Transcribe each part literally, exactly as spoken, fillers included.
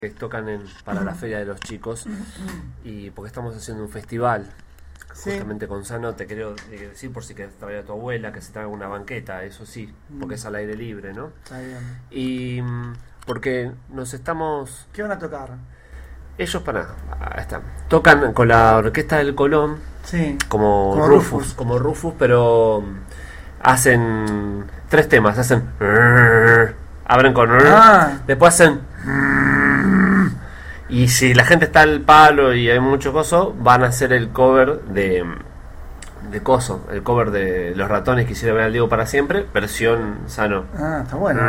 que tocan en, para la Feria de los Chicos, y porque estamos haciendo un festival, sí. Justamente con Sano, te quiero decir, por si querés traer a tu abuela, que se traiga una banqueta, eso sí, porque es al aire libre, ¿no? Está bien. Y porque nos estamos... ¿Qué van a tocar? Ellos, para, ahí están, tocan con la Orquesta del Colón, sí. como, como Rufus, Rufus, como Rufus, pero hacen tres temas, hacen... abren con... Ah. Después hacen... Y si la gente está al palo y hay mucho coso, van a hacer el cover de de coso, el cover de Los Ratones que hicieron ver al Diego para siempre, versión Sano. Ah, está bueno.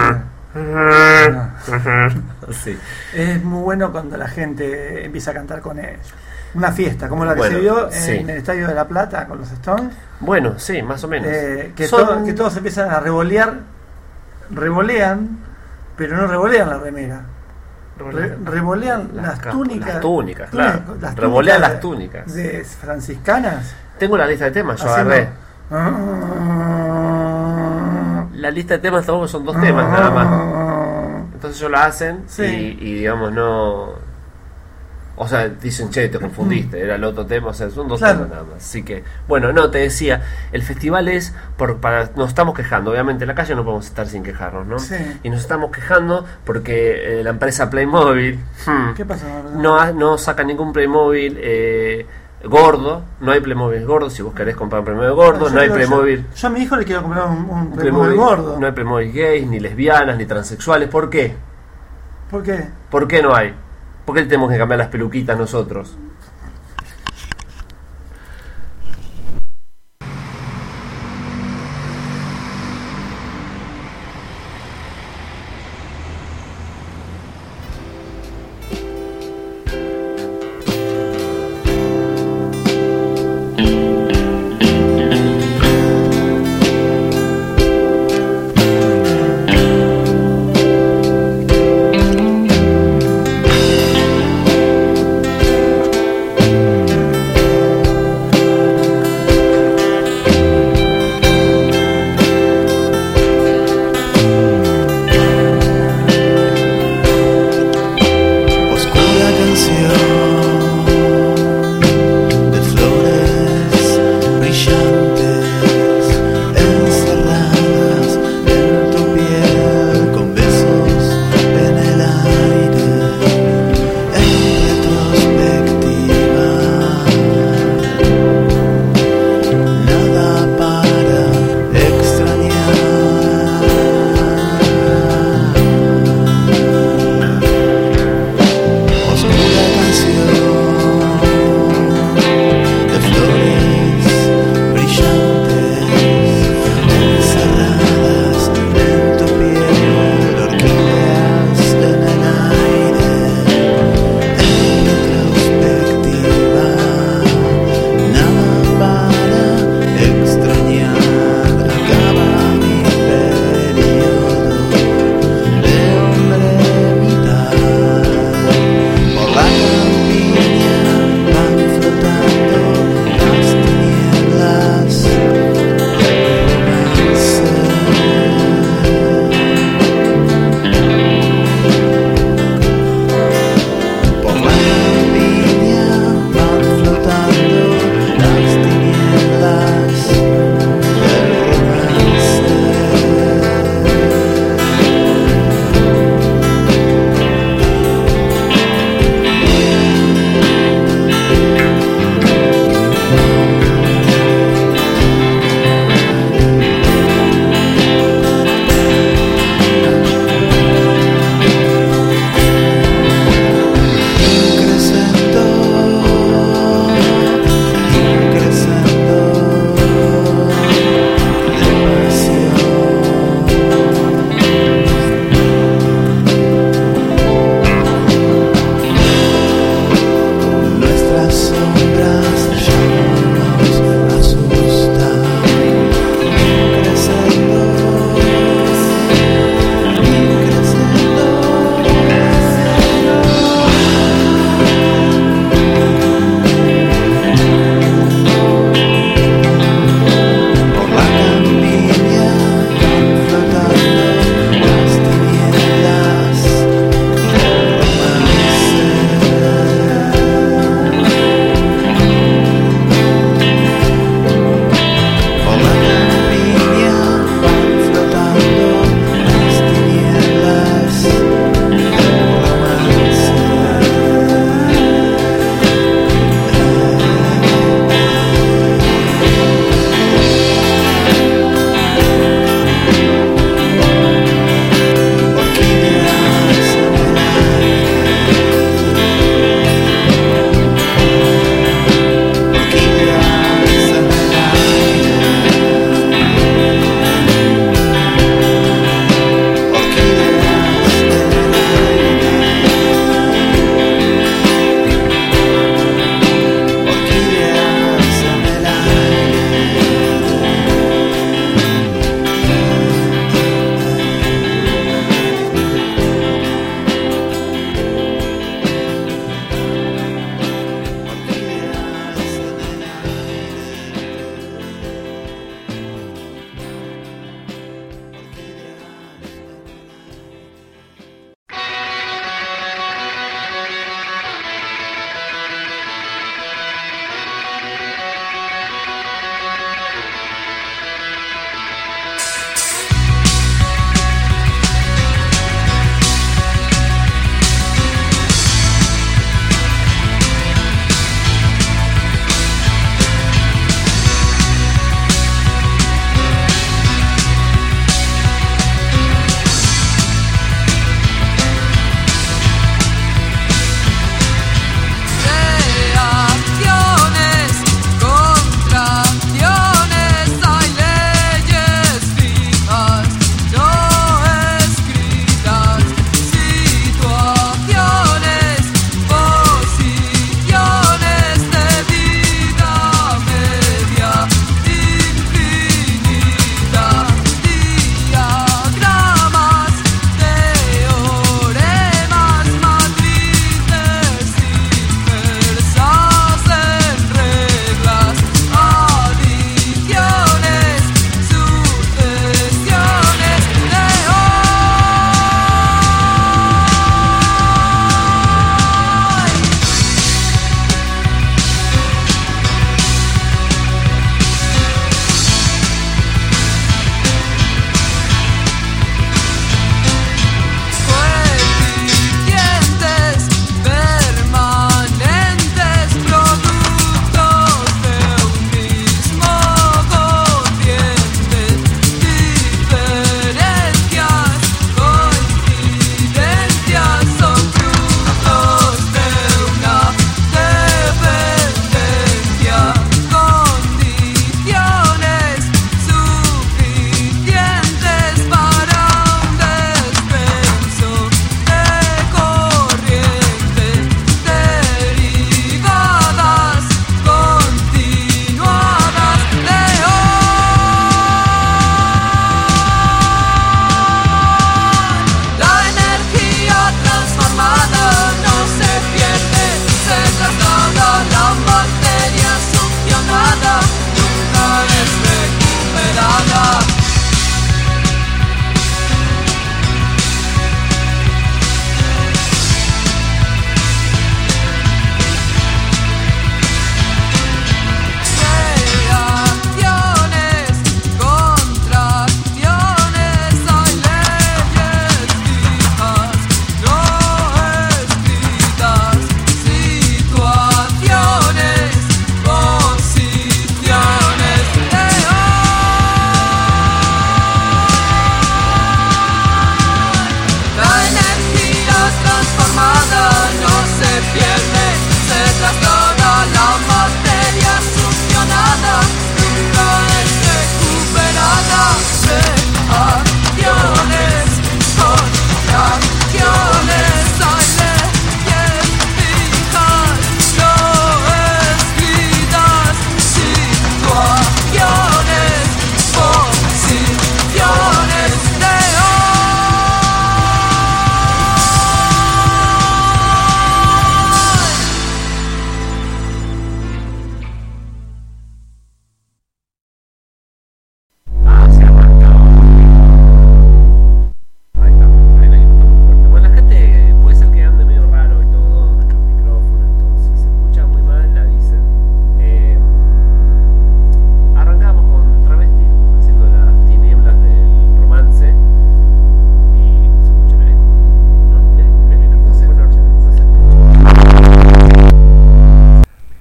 Sí, sí. Sí. Es muy bueno cuando la gente empieza a cantar con ellos. Una fiesta, como la que Bueno, se vio en sí. el Estadio de La Plata con los Stones. Bueno, sí, más o menos. Eh, que, Son... to- que todos empiezan a revolear, revolean, pero no revolean la remera. Re- revolean las, las túnicas. Las túnicas, claro. Las revolean túnicas las túnicas. De franciscanas. Tengo la lista de temas, yo Haciendo... agarré. La lista de temas son dos temas nada más. Entonces ellos la hacen, sí. y, y digamos no... O sea, dicen, che, te confundiste, era el otro tema, o sea, son dos claro. temas nada más. Así que, bueno, no, te decía, el festival es, por, para nos estamos quejando, obviamente en la calle no podemos estar sin quejarnos, ¿no? Sí. Y nos estamos quejando porque eh, la empresa Playmobil hmm, ¿Qué pasa? no, ha, no saca ningún Playmobil eh, gordo, no hay Playmobil gordo, si vos querés comprar un Playmobil gordo, no, no hay digo, Playmobil... Yo, yo a mi hijo le quiero comprar un, un Playmobil, Playmobil gordo. No hay Playmobil gays, ni lesbianas, ni transexuales, ¿por qué? ¿Por qué? ¿Por qué no hay? ¿Por qué tenemos que cambiar las peluquitas nosotros?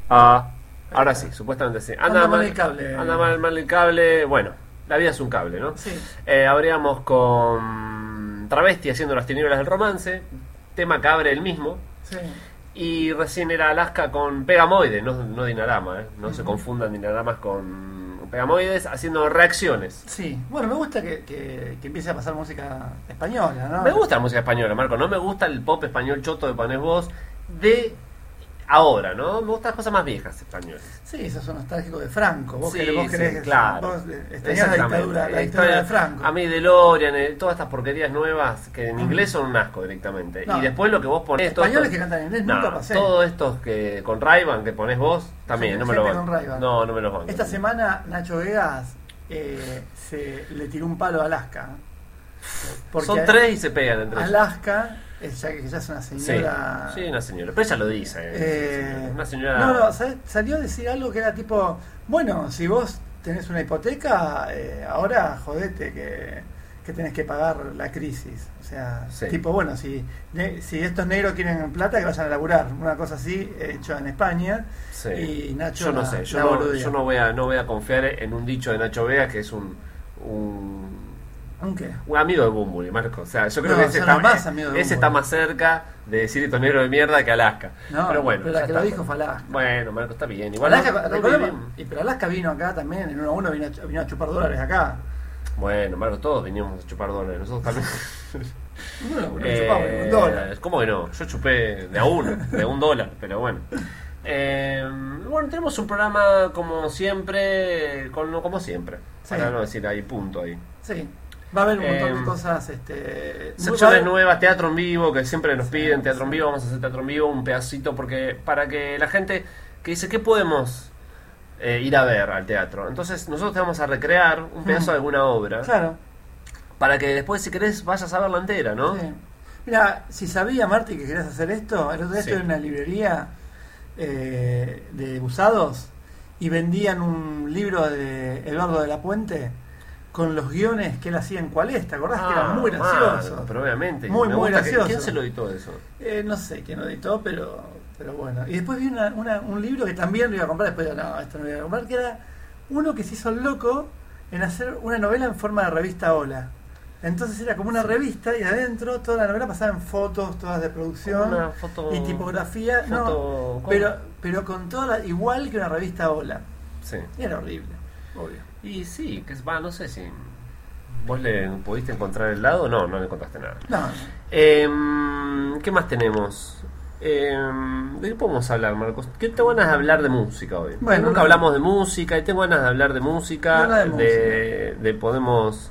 Ah, ahora sí, supuestamente sí. Anda mal el cable. Anda mal, mal el cable. Bueno, la vida es un cable, ¿no? Sí. Eh, abríamos con Travesti haciendo Las Tinieblas del Romance, tema que abre el mismo. Sí. Y recién era Alaska con Pegamoides, no, no Dinarama, ¿eh? No uh-huh. se confundan Dinaramas con Pegamoides, haciendo reacciones. Sí, bueno, me gusta que, que, que empiece a pasar música española, ¿no? Me gusta la música española, Marco, no me gusta el pop español choto de ponés vos de ahora, ¿no? Me gustan las cosas más viejas españolas. Sí, eso es un nostálgico de Franco. Vos sí, querés, vos sí, querés, claro. Vos extrañás la dictadura, la dictadura de Franco. A mí DeLorean, eh, todas estas porquerías nuevas que en inglés son un asco directamente. No. Y después lo que vos ponés... Españoles estos, que cantan en inglés no, nunca pasé. Todos estos que con Ray-Ban que ponés vos, también, Sí, no me lo con van. No, no me los van. Esta semana Nacho Vegas eh, se le tiró un palo a Alaska. Porque son tres y se pegan entre ellos. Alaska... Es ya que ya es una señora. Sí, sí, una señora. Pero ella lo dice. Eh, eh, una señora. No, no, salió a decir algo que era tipo: bueno, si vos tenés una hipoteca, eh, ahora jodete que, que tenés que pagar la crisis. O sea, sí. tipo, bueno, si, si estos negros quieren plata, que vayan a laburar. Una cosa así, hecho en España. Sí. Y Nacho. Yo no la, sé, yo, la no, yo no, voy a, no voy a confiar en un dicho de Nacho Vega que es un. un ¿Un qué? Un amigo de Bumburi, Marco. O sea, yo creo no, que ese, está, más de ese está más cerca de decir estos negros de mierda que Alaska. No, pero bueno, pero la que está. lo dijo fue Alaska. Bueno, Marco, está bien. Igual Alaska, no, no, problema, y, pero Alaska vino acá también, en uno a uno vino, vino a chupar dólares acá. Bueno, Marco, todos veníamos a chupar dólares. Nosotros también. Bueno, uno eh, chupamos un dólar. ¿Cómo que no? Yo chupé de a uno, de un dólar, pero bueno. Eh, bueno, tenemos un programa como siempre, con, como siempre. Sí. Para no decir ahí, punto ahí. Sí. Va a haber un montón eh, de cosas. Este, secciones nuevas, teatro en vivo, que siempre nos piden teatro en vivo. Vamos a hacer teatro en vivo, un pedacito, porque para que la gente que dice, ¿qué podemos eh, ir a ver al teatro? Entonces, nosotros te vamos a recrear un pedazo mm. de alguna obra. Claro. Para que después, si querés, vayas a verla entera, ¿no? Sí. Mira, si sabía, Marti, que querías hacer esto, el otro día sí. estuve en una librería eh, de usados y vendían un libro de Eduardo de la Puente con los guiones que él hacía en Cuál es, ¿te acordás? Ah, que era muy gracioso. Ah, pero obviamente. Muy, muy gracioso. Que, ¿quién se lo editó eso? Eh, no sé quién lo editó, pero, pero bueno. Y después vi una, una, un libro que también lo iba a comprar, después no, esto no lo iba a comprar, que era uno que se hizo loco en hacer una novela en forma de revista Hola. Entonces era como una revista y adentro toda la novela pasaba en fotos, todas de producción una foto, y tipografía, foto, no, pero, pero con toda la, igual que una revista Hola. Sí. Y era horrible, obvio. Y sí, que va, no sé si vos le pudiste encontrar el lado, no, no le encontraste nada. No. Eh, ¿Qué más tenemos? Eh, ¿De qué podemos hablar, Marcos? ¿Qué tengo ganas de hablar de música hoy? Bueno, nunca no, hablamos de música y tengo ganas de hablar de música, no de, de, música. de podemos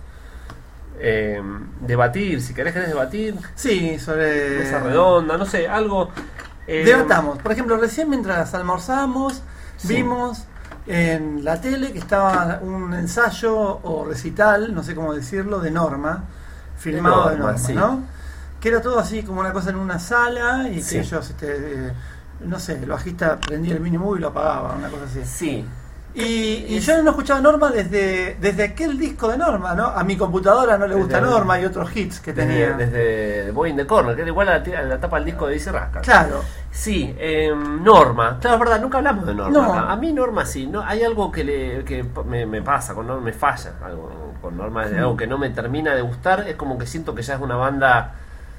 eh, debatir, si querés querés debatir. Sí, sobre mesa redonda, no sé, algo. Eh, Debatamos. Por ejemplo, recién mientras almorzamos, sí. vimos en la tele que estaba un ensayo o recital, no sé cómo decirlo, de Norma, filmado de Norma, de Norma sí. ¿no? Que era todo así como una cosa en una sala y sí. que ellos, este, eh, no sé, el bajista prendía el mini movie y lo apagaba, una cosa así. Sí. Y, y yo no escuchaba Norma desde desde aquel disco de Norma, ¿no? A mi computadora no le gusta desde, Norma y otros hits que desde, tenía. Desde Boy in the Corner, que era igual a la, a la tapa del disco de Dice Rasca. Claro. Sí, eh, Norma. Claro, es verdad, nunca hablamos de Norma. No. Acá. A mí Norma sí. No, hay algo que, le, que me, me pasa con Norma, me falla. Algo con Norma, es algo que no me termina de gustar. Es como que siento que ya es una banda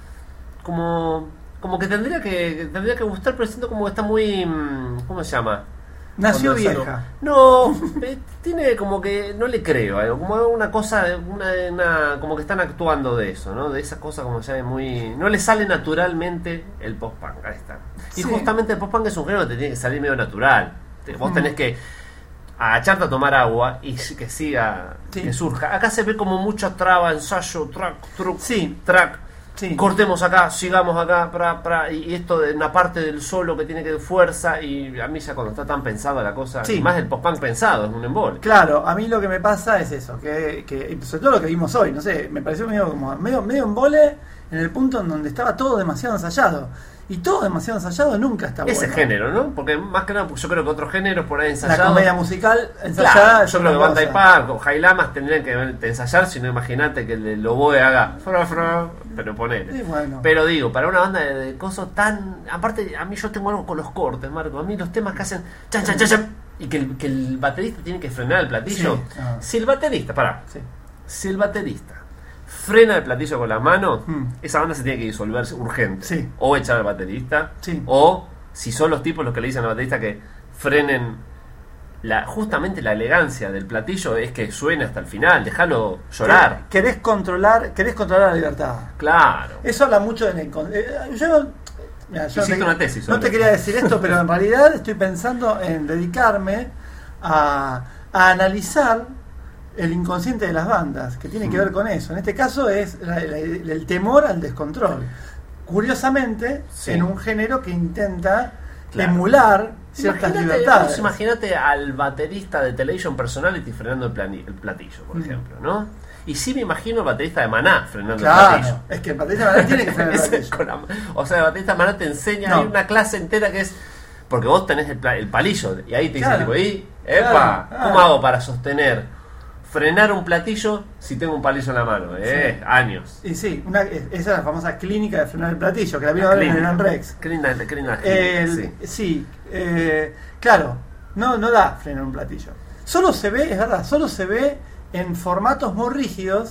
como como que tendría que tendría que gustar, pero siento como que está muy, ¿cómo se llama? Nació vieja. No, eh, tiene como que no le creo, algo como una cosa, una, una como que están actuando de eso, ¿no? De esa cosa como ya es muy, no le sale naturalmente el post-punk, ahí está. Y sí. justamente el post-punk es un género que te tiene que salir medio natural. Vos tenés que agacharte a tomar agua y que siga, sí. que surja. Acá se ve como mucha traba, ensayo, track, truck, sí. track. Sí. Cortemos acá, sigamos acá, pra, pra, y esto de una parte del solo que tiene que dar fuerza, y a mí ya cuando está tan pensada la cosa, sí. más el post-punk pensado, es un embole. Claro, a mí lo que me pasa es eso, que, que sobre todo lo que vimos hoy, no sé, me pareció medio como medio, medio embole en el punto en donde estaba todo demasiado ensayado. Y todo demasiado ensayado nunca está bueno. Ese género, ¿no? Porque más que nada, yo creo que otros géneros por ahí ensayados. La comedia musical ensayada. Claro, yo creo que Banda y Park o Jailamas tendrían que ensayar, si no imagínate que el Loboe haga fra, fra, pero ponele. Sí, bueno. Pero digo, para una banda de, de cosas tan. Aparte, a mí yo tengo algo con los cortes, Marco. A mí los temas que hacen chan, chan, chan, chan, y que el, que el baterista tiene que frenar el platillo. Sí. Ah. Si el baterista, pará, Sí. si el baterista frena el platillo con la mano, Hmm. esa banda se tiene que disolverse urgente. Sí. O echar al baterista, Sí. o si son los tipos los que le dicen al baterista que frenen la, justamente la elegancia del platillo es que suene hasta el final, déjalo llorar. Querés controlar, querés controlar la libertad. Claro. Eso habla mucho de la incon- eh, yo, mira, yo Hiciste te- una tesis no sobre te eso. quería decir esto, pero en realidad estoy pensando en dedicarme a, a analizar el inconsciente de las bandas, que tiene que ver con eso. En este caso es la- la- el temor al descontrol. Curiosamente, Sí. en un género que intenta Claro. emular ciertas Imagínate, libertades. vos Imagínate al baterista de Television Personality frenando el, plani- el platillo, por Mm. ejemplo, ¿no? Y sí me imagino al baterista de Maná frenando el Claro, platillo. es que el baterista Maná tiene que frenar el Ese platillo. con la- o sea, el baterista Maná te enseña, No. hay una clase entera que es. Porque vos tenés el, pla- el palillo y ahí te dice, Claro. tipo, y, epa, Claro, claro. ¿cómo hago para sostener, frenar un platillo si tengo un palillo en la mano? Eh, Sí. años. Y sí, una, esa es la famosa clínica de frenar el platillo, que la vino La a ver en el clínica. Gran Rex. Qué linda, qué linda El- clínica, sí. sí, eh, claro, no, no da frenar un platillo. Solo se ve, es verdad, solo se ve en formatos muy rígidos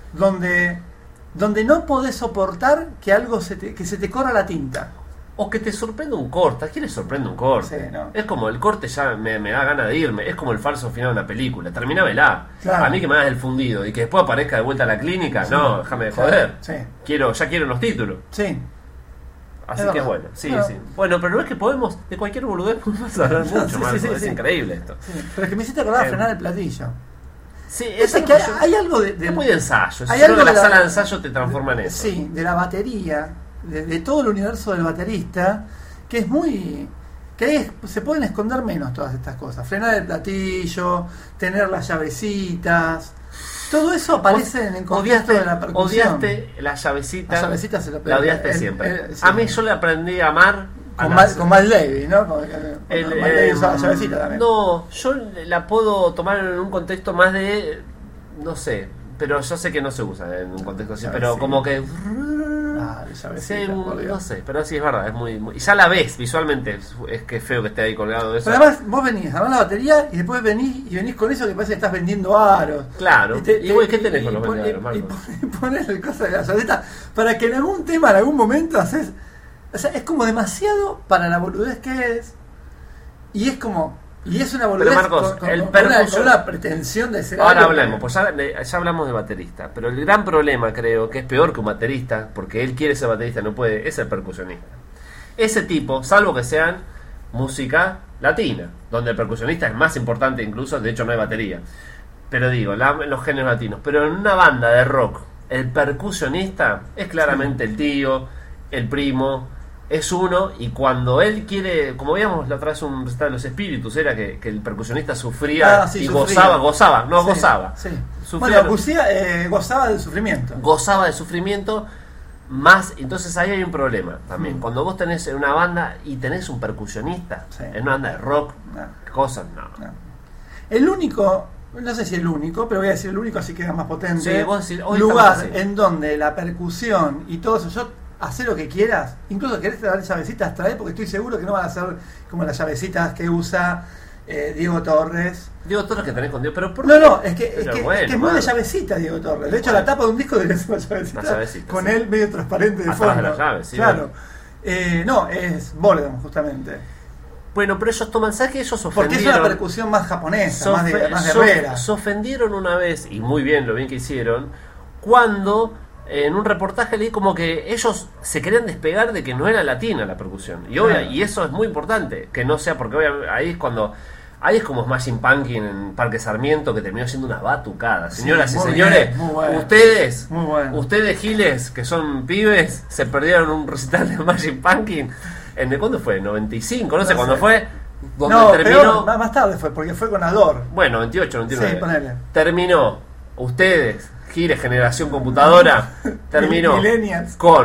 donde, donde no podés soportar que algo se te, que se te corra la tinta. O que te sorprenda un corte. ¿A quién le sorprende un corte? Sí, no. Es como el corte ya me, me da ganas de irme. Es como el falso final de una película. Terminámela. Claro. A mí que me hagas el fundido y que después aparezca de vuelta a la clínica. Sí. No, déjame de Claro, joder. sí. Quiero, ya quiero los títulos. Sí. Así Es que verdad. bueno, sí, Bueno. sí. Bueno, pero no es que podemos, de cualquier boludez podemos hablar Sí, mucho, sí, Marco. sí, Es sí. increíble esto. Sí, pero es que me hiciste acordar de Eh, frenar el platillo. Sí, Es, es, que hay, algo que yo- hay algo de, de- es muy de ensayo. hay Yo creo algo que la de la- sala de ensayo te transforma en eso. Sí, de la batería, de, de todo el universo del baterista, que es muy... que ahí es- se pueden esconder menos todas estas cosas. Frenar el platillo, tener las llavecitas, todo eso aparece en el contexto de la percusión. odiaste la llavecita. La llavecita se lo La odiaste el- siempre. el- sí. A mí yo le aprendí a amar. a Con, las- Mal, con Miles Davis, ¿no? Con, con el, Miles Davis usaba la eh, llavecita también. No, yo la puedo tomar en un contexto más de. No sé, pero yo sé que no se usa en un contexto así, pero Llavecita. como que. Ah, la Sí, llavecita, por Dios. no sé, pero sí es verdad, es muy, muy- y ya la ves visualmente, es, es que es feo que esté ahí colgado de eso. Pero además vos venís, armás la batería y después venís y venís con eso que parece que estás vendiendo aros. Claro. ¿Y vos qué tenés con los pon- vendedores, Marco? y pon- y pones el cosa de la llavecita para que en algún tema, en algún momento haces. O sea, es como demasiado para la boludez que es. Y es como. Y es una boludez Marcos, con, con- el con una, percusión- con una pretensión de ser. Ahora algo hablamos, que- pues ya, ya hablamos de baterista, pero el gran problema creo que es peor que un baterista, porque él quiere ser baterista, no puede, es el percusionista. Ese tipo, salvo que sean música latina, donde el percusionista es más importante incluso, de hecho no hay batería, pero digo, la- en los géneros latinos, pero en una banda de rock, el percusionista es claramente el tío, el primo, es uno, y cuando él quiere, como veíamos la otra vez un recital de los espíritus, era que, que el percusionista sufría Ah, sí, y sufría. gozaba, gozaba, no Sí, gozaba. Sí. Sufría Bueno, lo- Gusía, eh, gozaba del sufrimiento. gozaba de sufrimiento más, entonces ahí hay un problema también. Mm. Cuando vos tenés en una banda y tenés un percusionista, Sí. en una banda de rock, No. cosas, no. No. El único, no sé si el único, pero voy a decir el único así queda más potente. Sí, vos decís, hoy lugar estamos así. en donde la percusión y todo eso, yo hacer lo que quieras, incluso querés traer llavecitas, trae, porque estoy seguro que no van a ser como las llavecitas que usa eh, Diego Torres. Digo todo lo que tenés con Dios, pero ¿por No, qué? no, es que, es Pero que, bueno, es, que es muy de mano. llavecita Diego Torres. De hecho, Bueno. la tapa de un disco debería ser una llavecita, Una llavecita, con sí. él medio transparente de Atrás de fondo. la llave, sí, claro. bueno. Eh, no, es Voldemort, justamente. Bueno, pero ellos toman, ¿sabes que ellos Porque es ofendieron? una percusión más japonesa, se más, de, ofe- más se- guerrera. se ofendieron una vez, y muy bien, lo bien que hicieron, cuando en un reportaje leí como que ellos se querían despegar de que no era latina la percusión. Y, obvia- Claro. y eso es muy importante, que no sea, porque obvia- ahí es cuando... Ahí es como Smashing Pumpkin en Parque Sarmiento, que terminó siendo una batucada. Sí, Señoras y muy señores, bien, muy bueno. ustedes, Muy bueno. ustedes giles, que son pibes, se perdieron un recital de Smashing Pumpkin. ¿En de cuándo fue? ¿noventa y cinco? No sé No cuándo sé. fue. Donde No, terminó... peor, más, más tarde fue, porque fue con Ador. Bueno, noventa y ocho, noventa y nueve. Sí, ponele. Terminó, ustedes, Gires, generación computadora, terminó Millennials. con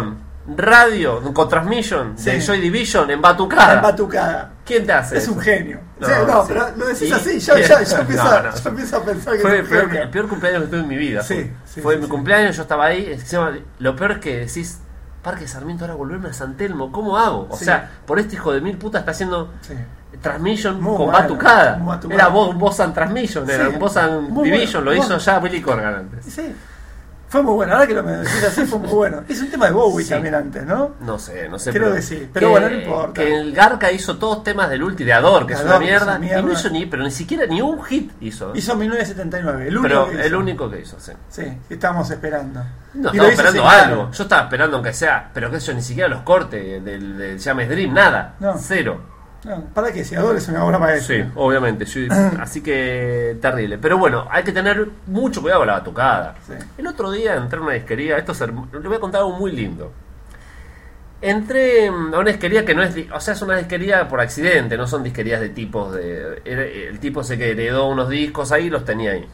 radio con transmission Sí. de Joy Division en batucada. En batucada. ¿Quién te hace Es eso? un genio. No, O sea, no, sí. pero lo decís Y- así, yo, ya, yo, empiezo, No, no. yo empiezo a pensar que Fue es el un peor, genio. el peor cumpleaños que tuve en mi vida. Sí, fue sí, fue sí, mi sí. cumpleaños, yo estaba ahí. Encima, lo peor es que decís, Parque Sarmiento, ahora volverme a San Telmo, ¿cómo hago? O Sí. sea, por este hijo de mil puta está haciendo Sí. transmission Muy con bueno, batucada. muy batucada. Era Bo- Boss and Transmission, era Sí. un Boss and Muy Division, bueno, lo hizo bueno. ya Billy Corgan antes. Sí. Fue muy bueno, ahora que lo me decís así fue muy bueno. Es un tema de Bowie Sí. también antes, ¿no? No sé, no sé. Creo que sí, pero bueno, no importa. Que el Garca hizo todos temas del Ulti de Ador, que es Ador, una que es mierda, una mierda. Y no hizo ni, pero ni siquiera ni un hit hizo. Hizo mil novecientos setenta y nueve, el único pero que hizo. el único que hizo, sí. Sí, estábamos esperando. No, Y lo estaba hizo esperando sin algo. ganas. Yo estaba esperando aunque sea, pero que eso ni siquiera los cortes del, del James Dream, nada. No. Cero. No, ¿para qué? Si Ador es una obra maestra. Sí, obviamente. sí. Así que terrible. Pero bueno, hay que tener mucho cuidado con la batucada. Sí. El otro día entré a una disquería, esto es hermo- le voy a contar algo muy lindo. Entré a una disquería que no es, di- o sea, es una disquería por accidente, no son disquerías de tipos de... era- El tipo sé que heredó unos discos ahí y los tenía ahí.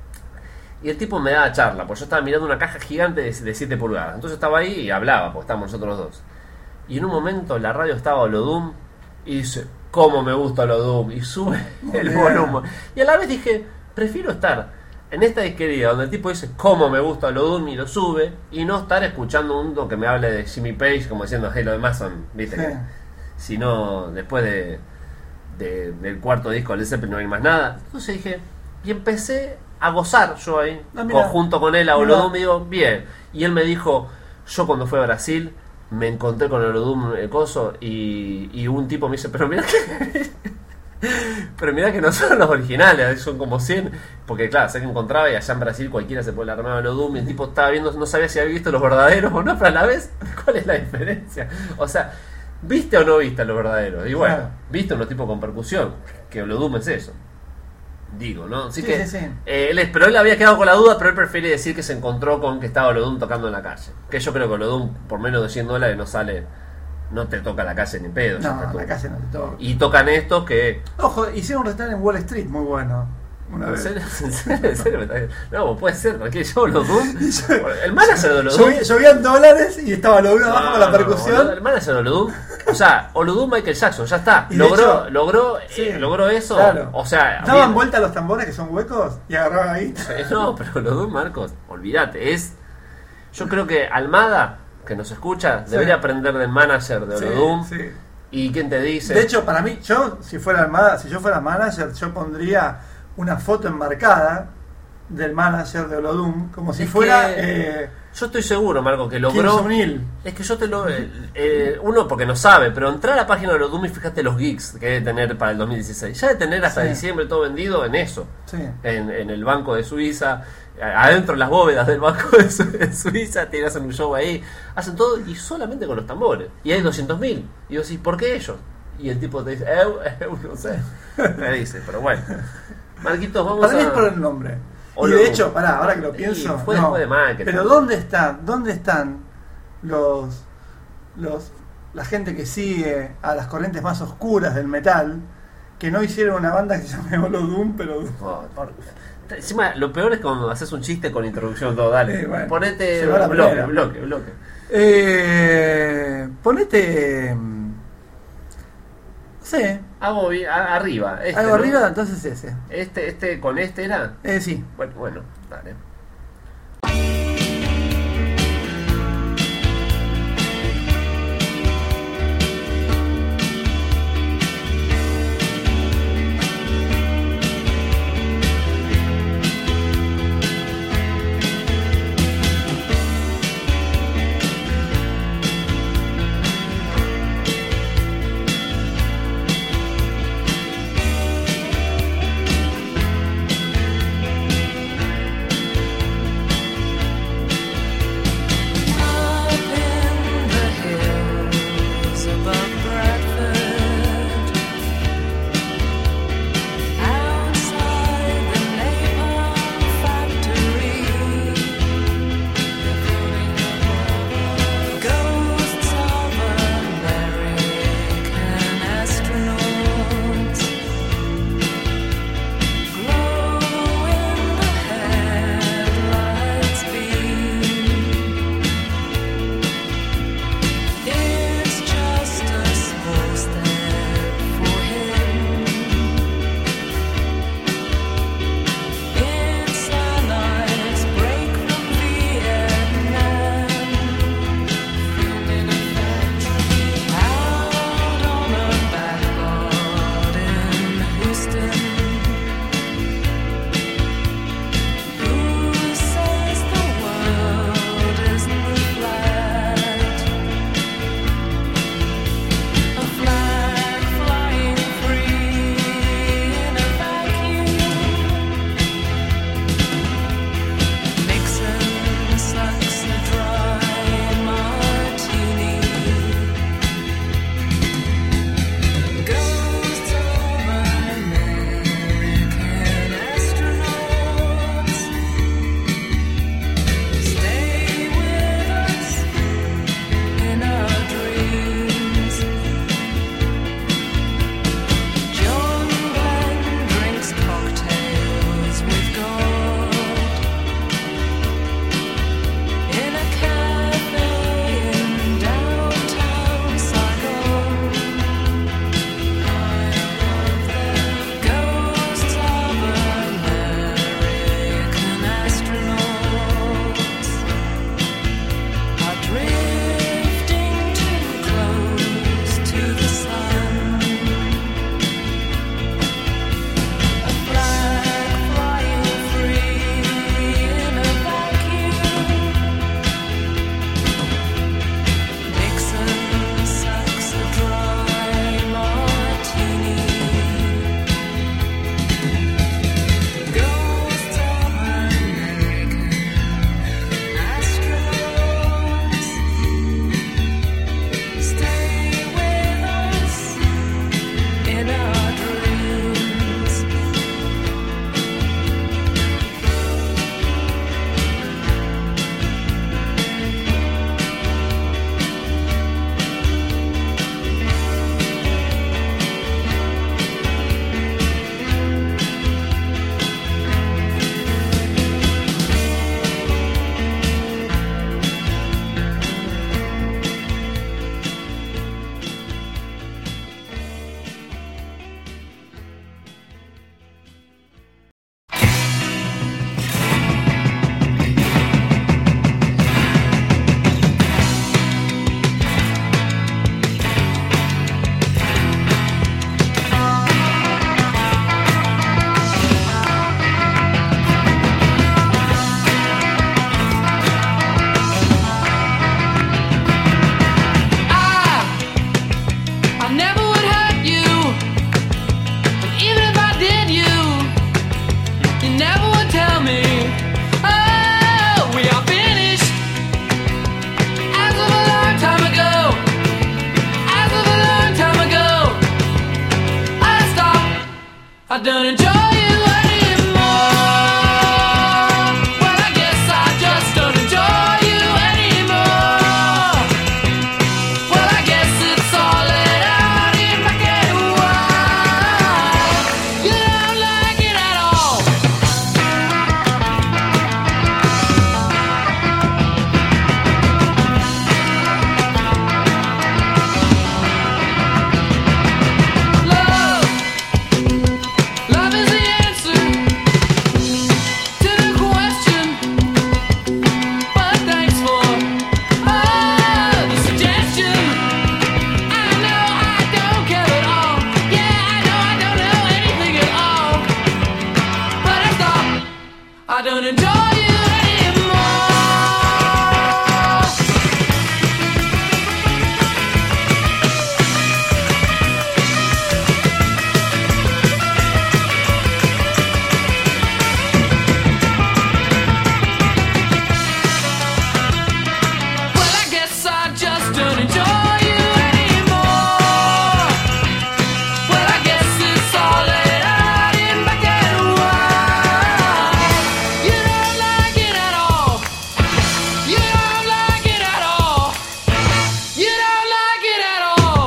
Y el tipo me daba charla, pues yo estaba mirando una caja gigante de, de siete pulgadas. Entonces estaba ahí y hablaba, pues estábamos nosotros dos. Y en un momento la radio estaba Olodum y dice, ¿cómo me gusta Olodum? Y sube el bien. volumen. Y a la vez dije, prefiero estar en esta disquería donde el tipo dice, ¿cómo me gusta Olodum? Y lo sube, y no estar escuchando uno que me hable de Jimmy Page como diciendo, hey, lo demás son, viste, Sí. que sino después de, de- del cuarto disco de Led Zeppelin no hay más nada. Entonces dije, y empecé a gozar yo ahí, Ah, mira. junto con él a Mira. Olodum, y digo, bien. Y él me dijo, yo cuando fui a Brasil me encontré con Olodum el coso y, y un tipo me dice, pero mira que pero mira que no son los originales, son como cien, porque claro, sé que encontraba y allá en Brasil cualquiera se puede armar Olodum y el tipo estaba viendo, no sabía si había visto los verdaderos o no, pero a la vez, ¿cuál es la diferencia? O sea, ¿viste o no viste a los verdaderos? Y bueno, Claro. viste unos tipos con percusión, que Olodum es eso. Digo, ¿no? Así Sí, que, sí, sí. eh, él es- pero él había quedado con la duda, pero él prefiere decir que se encontró con que estaba Olodum tocando en la calle. Que yo creo que Olodum, por menos de cien dólares, no sale, no te toca la calle ni pedo. ya está No, todo. la calle no te toca. Y tocan estos que. Ojo, hicieron un restaurante en Wall Street muy bueno. Una ¿En vez. serio? ¿En serio? ¿En serio? me estás diciendo? No, puede ser, cualquier yo Olodum. El manager de Olodum. Llovi- Llovían dólares y estaba lo uno abajo No, con la no, percusión. boludo, el manager de Olodum. O sea, Olodum Michael Jackson, ya está. Y de Logró, hecho, logró, sí, eh, logró eso. claro. O sea, Daban bien. vuelta los tambores que son huecos y agarraban ahí. Eh, No, pero los dos Marcos, olvídate, es. Yo creo que Almada, que nos escucha, Sí. debería aprender del manager de Sí, Olodum. sí. ¿Y quién te dice? De hecho, para mí, yo, si fuera Almada, si yo fuera manager, yo pondría una foto enmarcada del manager de Olodum, como si Es fuera que eh, yo estoy seguro, Marco, que Kim logró. Sung-il. Es que yo te lo. eh, eh, uno porque no sabe, pero entrar a la página de Olodum y fíjate los gigs que debe tener para el dos mil dieciséis. Ya debe tener hasta Sí. diciembre todo vendido en eso. Sí. En, en el banco de Suiza, a- adentro en las bóvedas del banco de, Su- de Suiza, te hacen un show ahí, hacen todo y solamente con los tambores. Y hay doscientos mil. Y vos decís, ¿por qué ellos? Y el tipo te dice, eu, eu, no sé. Me dice, pero bueno. Marquitos, vamos Para mí a. es por el nombre. O Y lo- de hecho, pará, ahora que lo Y pienso. fue no. después de marketing. Pero ¿dónde están? ¿Dónde están los, los la gente que sigue a las corrientes más oscuras del metal que no hicieron una banda que se llame Olodum, pero Por- por- Encima, lo peor es cuando haces un chiste con introducción todo, dale. Sí, bueno, Ponete se va la bloque, primera. bloque, bloque. eh, ponete mm, no sé, Hago bien, a- arriba. Este, algo ¿no? arriba, entonces ese. Este, este, con este era. Eh, sí. Bueno, bueno, dale. never would hurt you. But even if I did you, you never would tell me. Oh, we are finished. As of a long time ago. As of a long time ago. I stopped. I don't enjoy you anymore. Well, I guess I just don't enjoy you anymore. Well, I guess it's all let out in black and white. You don't like it at all. Love, love is the answer to the question. But thanks for all the suggestion. I know I don't care at all. Yeah, I know I don't know anything at all. But I thought I don't enjoy you anymore. Well, I guess I just don't enjoy you anymore. Well, I guess it's all let out in black and white. You don't like it at all. You don't like it at all. You don't like it at all.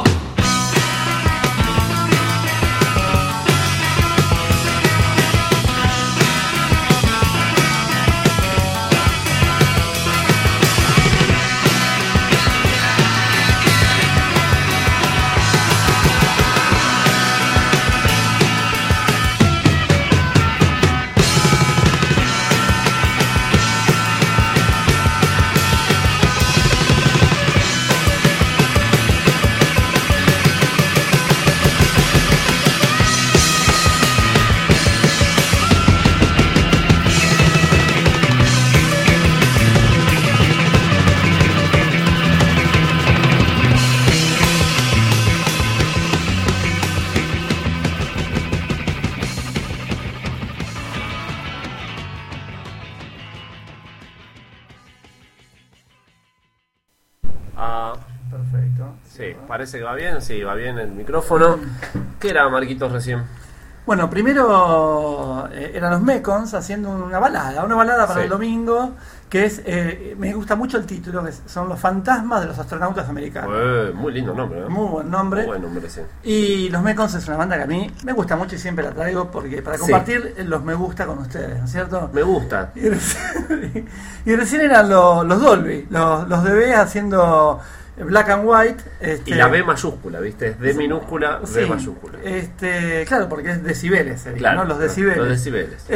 Ah, Perfecto. sí, parece que va bien, sí, va bien el micrófono. ¿Qué era, Marquitos, recién? Bueno, primero eh, eran los Mekons haciendo una balada, una balada para Sí. el domingo, que es, eh, me gusta mucho el título, que es- son los fantasmas de los astronautas americanos. Eh, muy lindo nombre, ¿no? Muy buen nombre. Muy buen nombre, sí. Y los Mekons es una banda que a mí me gusta mucho y siempre la traigo porque para Sí. compartir los me gusta con ustedes, ¿no es cierto? Me gusta. Y recién, y recién eran los, los Dolby, los, los D B haciendo Black and White. Este, Y la B mayúscula, ¿viste? Es D minúscula, B sí, mayúscula. este, claro, porque es decibeles, sería, Claro, ¿no? Los decibeles. los decibeles.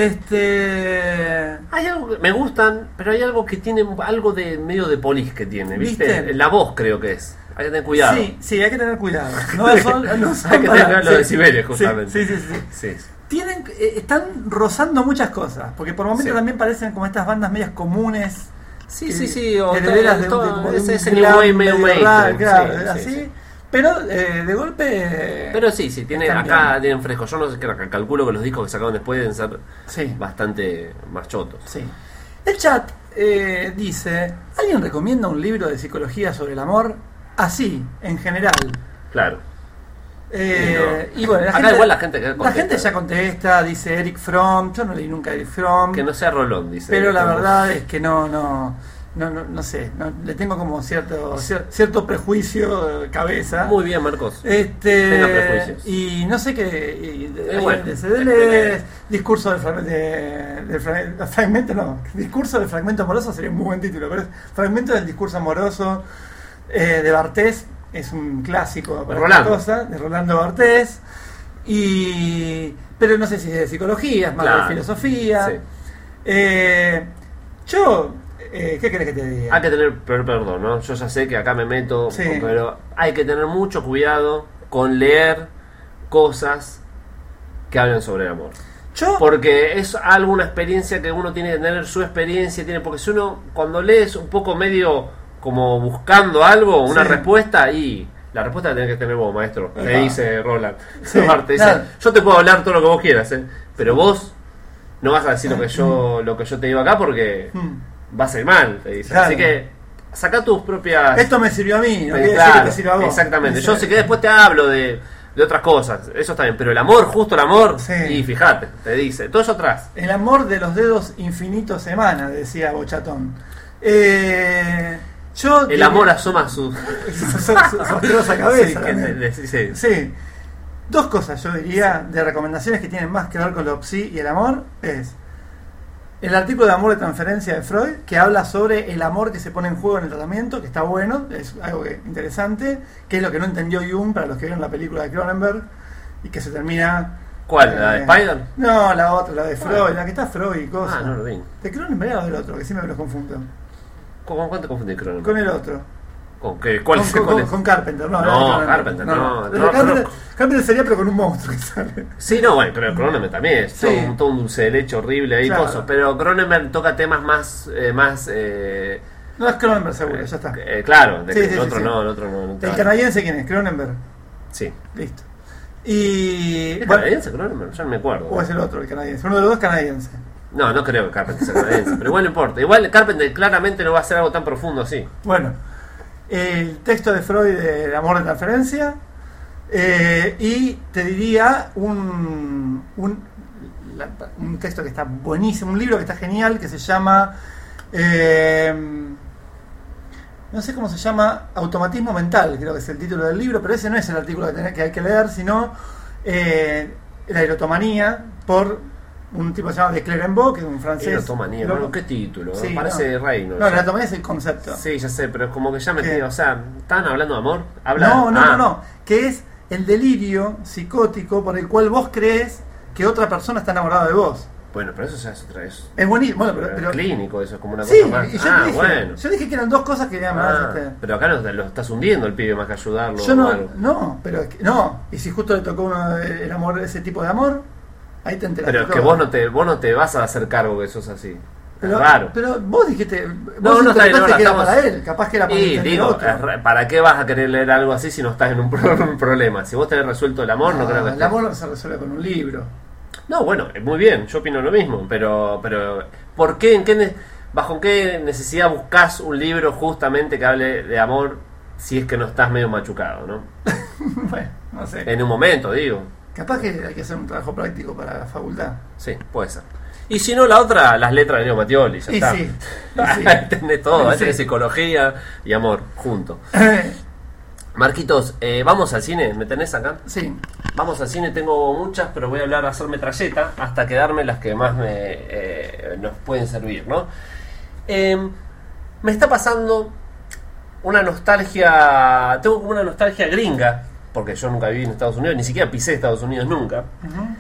Este, Hay algo que me gustan, pero hay algo que tiene algo de medio de polis que tiene, ¿viste? ¿Viste? La voz creo que es. Hay que tener cuidado. sí, sí, hay que tener cuidado. No son, no son Hay que para- tener los sí, decibeles, justamente. Sí, sí, sí. sí. Sí. Tienen, eh, están rozando muchas cosas, porque por momentos Sí. también parecen como estas bandas medias comunes. Sí, que- sí, sí, o que de todo- veras de, todo- de- como de ese- un ese glam new wave medio medio mainstream, raro, claro, sí, así. sí, sí. Pero eh, de golpe. Pero sí, sí, tiene, están acá bien. tienen fresco. Yo no sé, qué, calculo que los discos que sacaron después deben ser Sí, bastante más chotos. sí. El chat eh, dice: ¿alguien recomienda un libro de psicología sobre el amor? Así, en general. Claro. Eh, Sí, no. Y bueno, la Acá gente, igual la gente que la contesta. gente ya contesta, dice Eric Fromm. Yo no leí nunca Eric Fromm. Que no sea Rolón, dice. Pero la Como- verdad es que no, no, no, no, no sé, no, le tengo como cierto, cier- cierto prejuicio de cabeza. Muy bien, Marcos. Este, Tenga prejuicios. y no sé qué. Y, de- Eh, bueno, de- de- de- discurso del fragmento. De, del fra- fragmento, no. Discurso del fragmento amoroso sería un muy buen título, pero es fragmento del discurso amoroso eh, de Bartés. Es un clásico para esta Rolando. cosa, de Rolando Bartés. Y, pero no sé si es de psicología, es más Claro. de filosofía. Sí. Eh, yo, eh, ¿qué querés que te diga? Hay que tener, per- perdón, ¿no? Yo ya sé que acá me meto, Sí. pero hay que tener mucho cuidado con leer cosas que hablen sobre el amor. Yo, Porque es alguna experiencia que uno tiene que tener, su experiencia tiene, porque si uno cuando lees un poco medio como buscando algo, una Sí. respuesta, y La respuesta la tenés que tener vos, maestro. Epa. Te dice Roland. Sí, Te dice, claro. yo te puedo hablar todo lo que vos quieras, ¿eh? Pero vos no vas a decir lo que yo lo que yo te digo acá porque Mm. va a ser mal, te dice. Claro. Así que saca tus propias... Esto me sirvió a mí, no Eh, quiere decir claro, que te sirva a vos. exactamente. Dice- Yo sé que después te hablo de, de otras cosas, eso está bien, pero el amor, justo el amor, Sí. y fíjate, te dice, todo eso atrás. El amor de los dedos infinitos emana, decía Bochatón. Eh, yo El amor asoma su... su, su, su asquerosa cabeza. Sí, que también. te- sí, sí. Sí. Dos cosas yo diría de recomendaciones que tienen más que ver con lo psi y el amor es el artículo de amor de transferencia de Freud, que habla sobre el amor que se pone en juego en el tratamiento, que está bueno, es algo que, interesante, que es lo que no entendió Jung para los que vieron la película de Cronenberg y que se termina... ¿Cuál? ¿La de eh, Spider? No, la otra, la de Freud, la que está Freud y cosas. Ah, no lo vi. ¿De Cronenberg o del otro? Que siempre me los confundo. ¿Con cuánto confundí Cronenberg? Con el otro. ¿Con qué? ¿Cuál con, es? con, ¿Cuál con- es? con Carpenter, no. No, era de Cronenberg. Carpenter, no, Pero no, Carpenter, no. Carpenter sería pero con un monstruo que sale. Sí, no, bueno, pero Cronenberg también es Sí. todo, un- todo un dulce de leche horrible ahí, Claro. cosas. Pero Cronenberg toca temas más... eh, más eh, No es Cronenberg seguro, ya está. eh, claro, de Sí, que sí, el sí, otro sí. no, el otro no. no ¿El canadiense quién es? Cronenberg. Sí. Listo. Y... ¿Es bueno, canadiense Cronenberg? Ya no me acuerdo. o es el otro, el canadiense. Uno de los dos canadiense. No, no creo que Carpenter sea canadiense, pero igual no importa. Igual Carpenter claramente no va a ser algo tan profundo así. Bueno, el texto de Freud de Amor de Transferencia. eh, y te diría un, un, la- un texto que está buenísimo, un libro que está genial, que se llama... eh, no sé cómo se llama, Automatismo Mental, creo que es el título del libro, pero ese no es el artículo que, tenés- que hay que leer, sino eh, La erotomanía, por un tipo que se llama de Clerenbeau, que es un francés. Erotomanía, loco. bueno, ¿qué título? Sí, Parece no. Reino. No, o la sea. erotomanía es el concepto. Sí, ya sé, pero es como que ya me ¿Qué? tiene, o sea, ¿estaban hablando de amor? Habla- No, no, ah, no, no, que es el delirio psicótico por el cual vos crees que otra persona está enamorada de vos. Bueno, pero eso ya es otra vez. Es buenísimo, bueno, pero... pero Clínico, eso es como una sí, cosa más. y yo, Ah, dije, bueno. yo dije que eran dos cosas que eran más... Ah, este, pero acá lo, lo estás hundiendo el pibe más que ayudarlo. yo o no, algo. no, pero es que, no, y si justo le tocó uno, el amor, ese tipo de amor, ahí te enteraste. Pero es que todo. vos no te vos no te vas a hacer cargo que sos así. Pero, es raro. pero vos dijiste, vos No, no, está bien, interpretaste no, que era estamos- para él, capaz que era para Y entender digo, otro. es ra- ¿para qué vas a querer leer algo así si no estás en un, pro- un problema? Si vos tenés resuelto el amor, no, creo que el amor no se resuelve con un libro. No, bueno, es muy bien, yo opino lo mismo, pero pero ¿por qué, en qué ne- bajo qué necesidad buscas un libro justamente que hable de amor si es que no estás medio machucado, ¿no? Bueno, no sé. En un momento, digo. Capaz que hay que hacer un trabajo práctico para la facultad. Sí, puede ser. Y si no, la otra, las letras de Leo Mattioli, ya Y está. sí, y sí. Ahí tenés todo, ahí Sí. tenés psicología y amor, junto. Marquitos, eh, ¿vamos al cine? ¿Me tenés acá? Sí. Vamos al cine, tengo muchas, pero voy a hablar a hacer metralleta hasta quedarme las que más me, eh, nos pueden servir, ¿no? Eh, me está pasando una nostalgia, tengo como una nostalgia gringa, porque yo nunca viví en Estados Unidos, ni siquiera pisé Estados Unidos nunca, Ujú.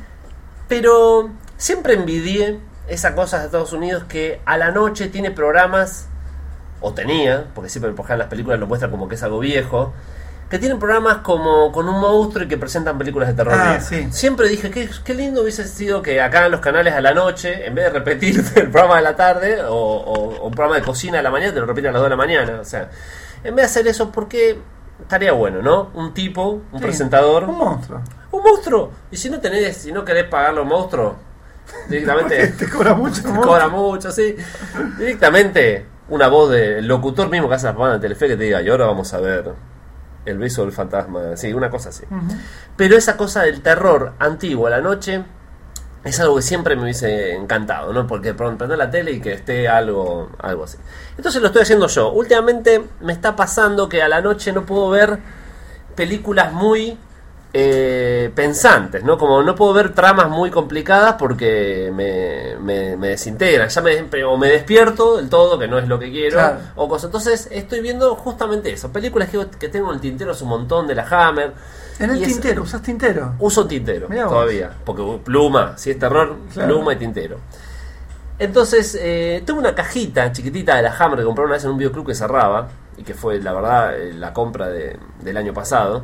pero siempre envidié esa cosa de Estados Unidos que a la noche tiene programas, o tenía, porque siempre por ejemplo, en las películas lo muestran como que es algo viejo, que tienen programas como con un monstruo y que presentan películas de terror. Ah, viejas. sí. Siempre dije que qué lindo hubiese sido que acá en los canales a la noche, en vez de repetir el programa de la tarde o, o- o un programa de cocina a la mañana, te lo repiten a las dos de la mañana. O sea, en vez de hacer eso, porque estaría bueno, ¿no? Un tipo, un Sí, presentador, Un monstruo. un monstruo. Y si no tenés, si no querés pagarlo un monstruo, directamente Te cobra mucho. te ¿no? cobra mucho, sí. Directamente una voz del locutor mismo que hace la propaganda de Telefe que te diga, y ahora vamos a ver el beso del fantasma, sí, una cosa así. Ujú. Pero esa cosa del terror antiguo a la noche es algo que siempre me hubiese encantado, ¿no? Porque prender la tele y que esté algo, algo así. Entonces lo estoy haciendo yo. Últimamente me está pasando que a la noche no puedo ver películas muy eh, pensantes, ¿no? Como no puedo ver tramas muy complicadas porque me, me, me desintegran. Ya me, o me despierto del todo, que no es lo que quiero, Claro. o cosas. Entonces estoy viendo justamente eso. Películas que, que tengo en el tintero es un montón de la Hammer. En el Y es- tintero, usás tintero. Uso tintero Mirá vos. todavía, porque pluma, si es terror, Claro. pluma y tintero. Entonces, eh, tengo una cajita chiquitita de la Hammer que compré una vez en un videoclub que cerraba, y que fue, la verdad, eh, la compra de- del año pasado,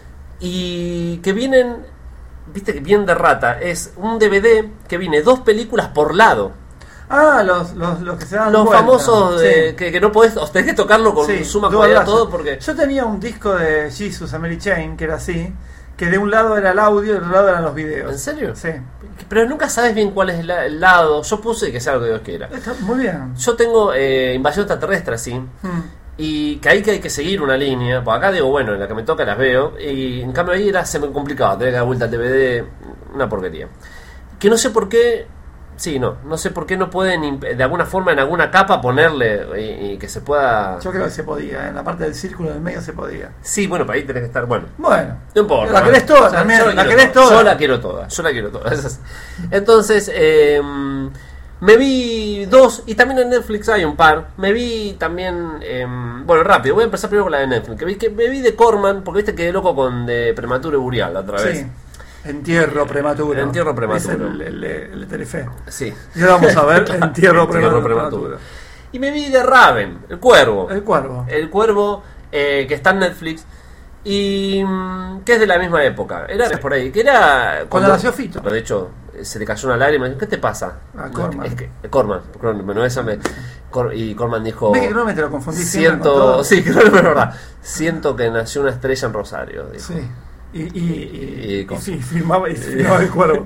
y que vienen, viste que bien de rata, es un D V D que viene dos películas por lado. Ah, los, los, los que se dan Los vuelta. famosos de, Sí. que, que no podés, o tenés que tocarlo con Sí, suma dual comodidad lazo. todo porque... Yo tenía un disco de Jesus and Mary Chain que era así, que de un lado era el audio y del otro lado eran los videos. ¿En serio? Sí. Pero nunca sabes bien cuál es el, la- el lado. Yo puse que sea lo que Dios quiera. Está muy bien. Yo tengo eh, Invasión Extraterrestre así. Mm. Y que ahí que hay que seguir una línea. Por acá digo, bueno, en la que me toca las veo. Y en cambio ahí era, se me complicaba. Tenía que dar vuelta al D V D. Una porquería. Que no sé por qué. Sí, no. No sé por qué no pueden imp- de alguna forma en alguna capa ponerle y, y que se pueda. Yo creo que se podía, en la parte del círculo del medio se podía. Sí, bueno, para ahí tenés que estar. Bueno. Bueno, No importa. la querés toda O sea, también, yo la quiero querés toda. toda. Yo la quiero toda. Yo la quiero toda. Es así. Entonces, eh, me vi dos, y también en Netflix hay un par. Me vi también, eh, bueno, rápido, voy a empezar primero con la de Netflix. Que vi, que me vi de Corman, porque viste quedé loco con de Prematuro y Burial la otra vez. Sí. Entierro prematuro. Entierro prematuro. Es el, el, el de Telefe. Sí. Y ahora vamos a ver Entierro Entierro prematuro. prematuro. Y me vi de Raven, el cuervo. El cuervo. El cuervo eh, que está en Netflix. Y mm, que es de la misma época. Era por ahí. Que era. Cuando nació Fito. De hecho, se le cayó una lágrima. ¿Qué te pasa? A No, Corman. Es que, Corman. Corman, bueno, esa me, Cor- y Corman dijo. ¿Ves que no me te lo confundí siempre con Siento. todo? Sí, creo que es verdad. Siento que nació una estrella en Rosario. Dijo. Sí. Y, y, y, Y- y y cosas. sí, firmaba, y firmaba el cuervo.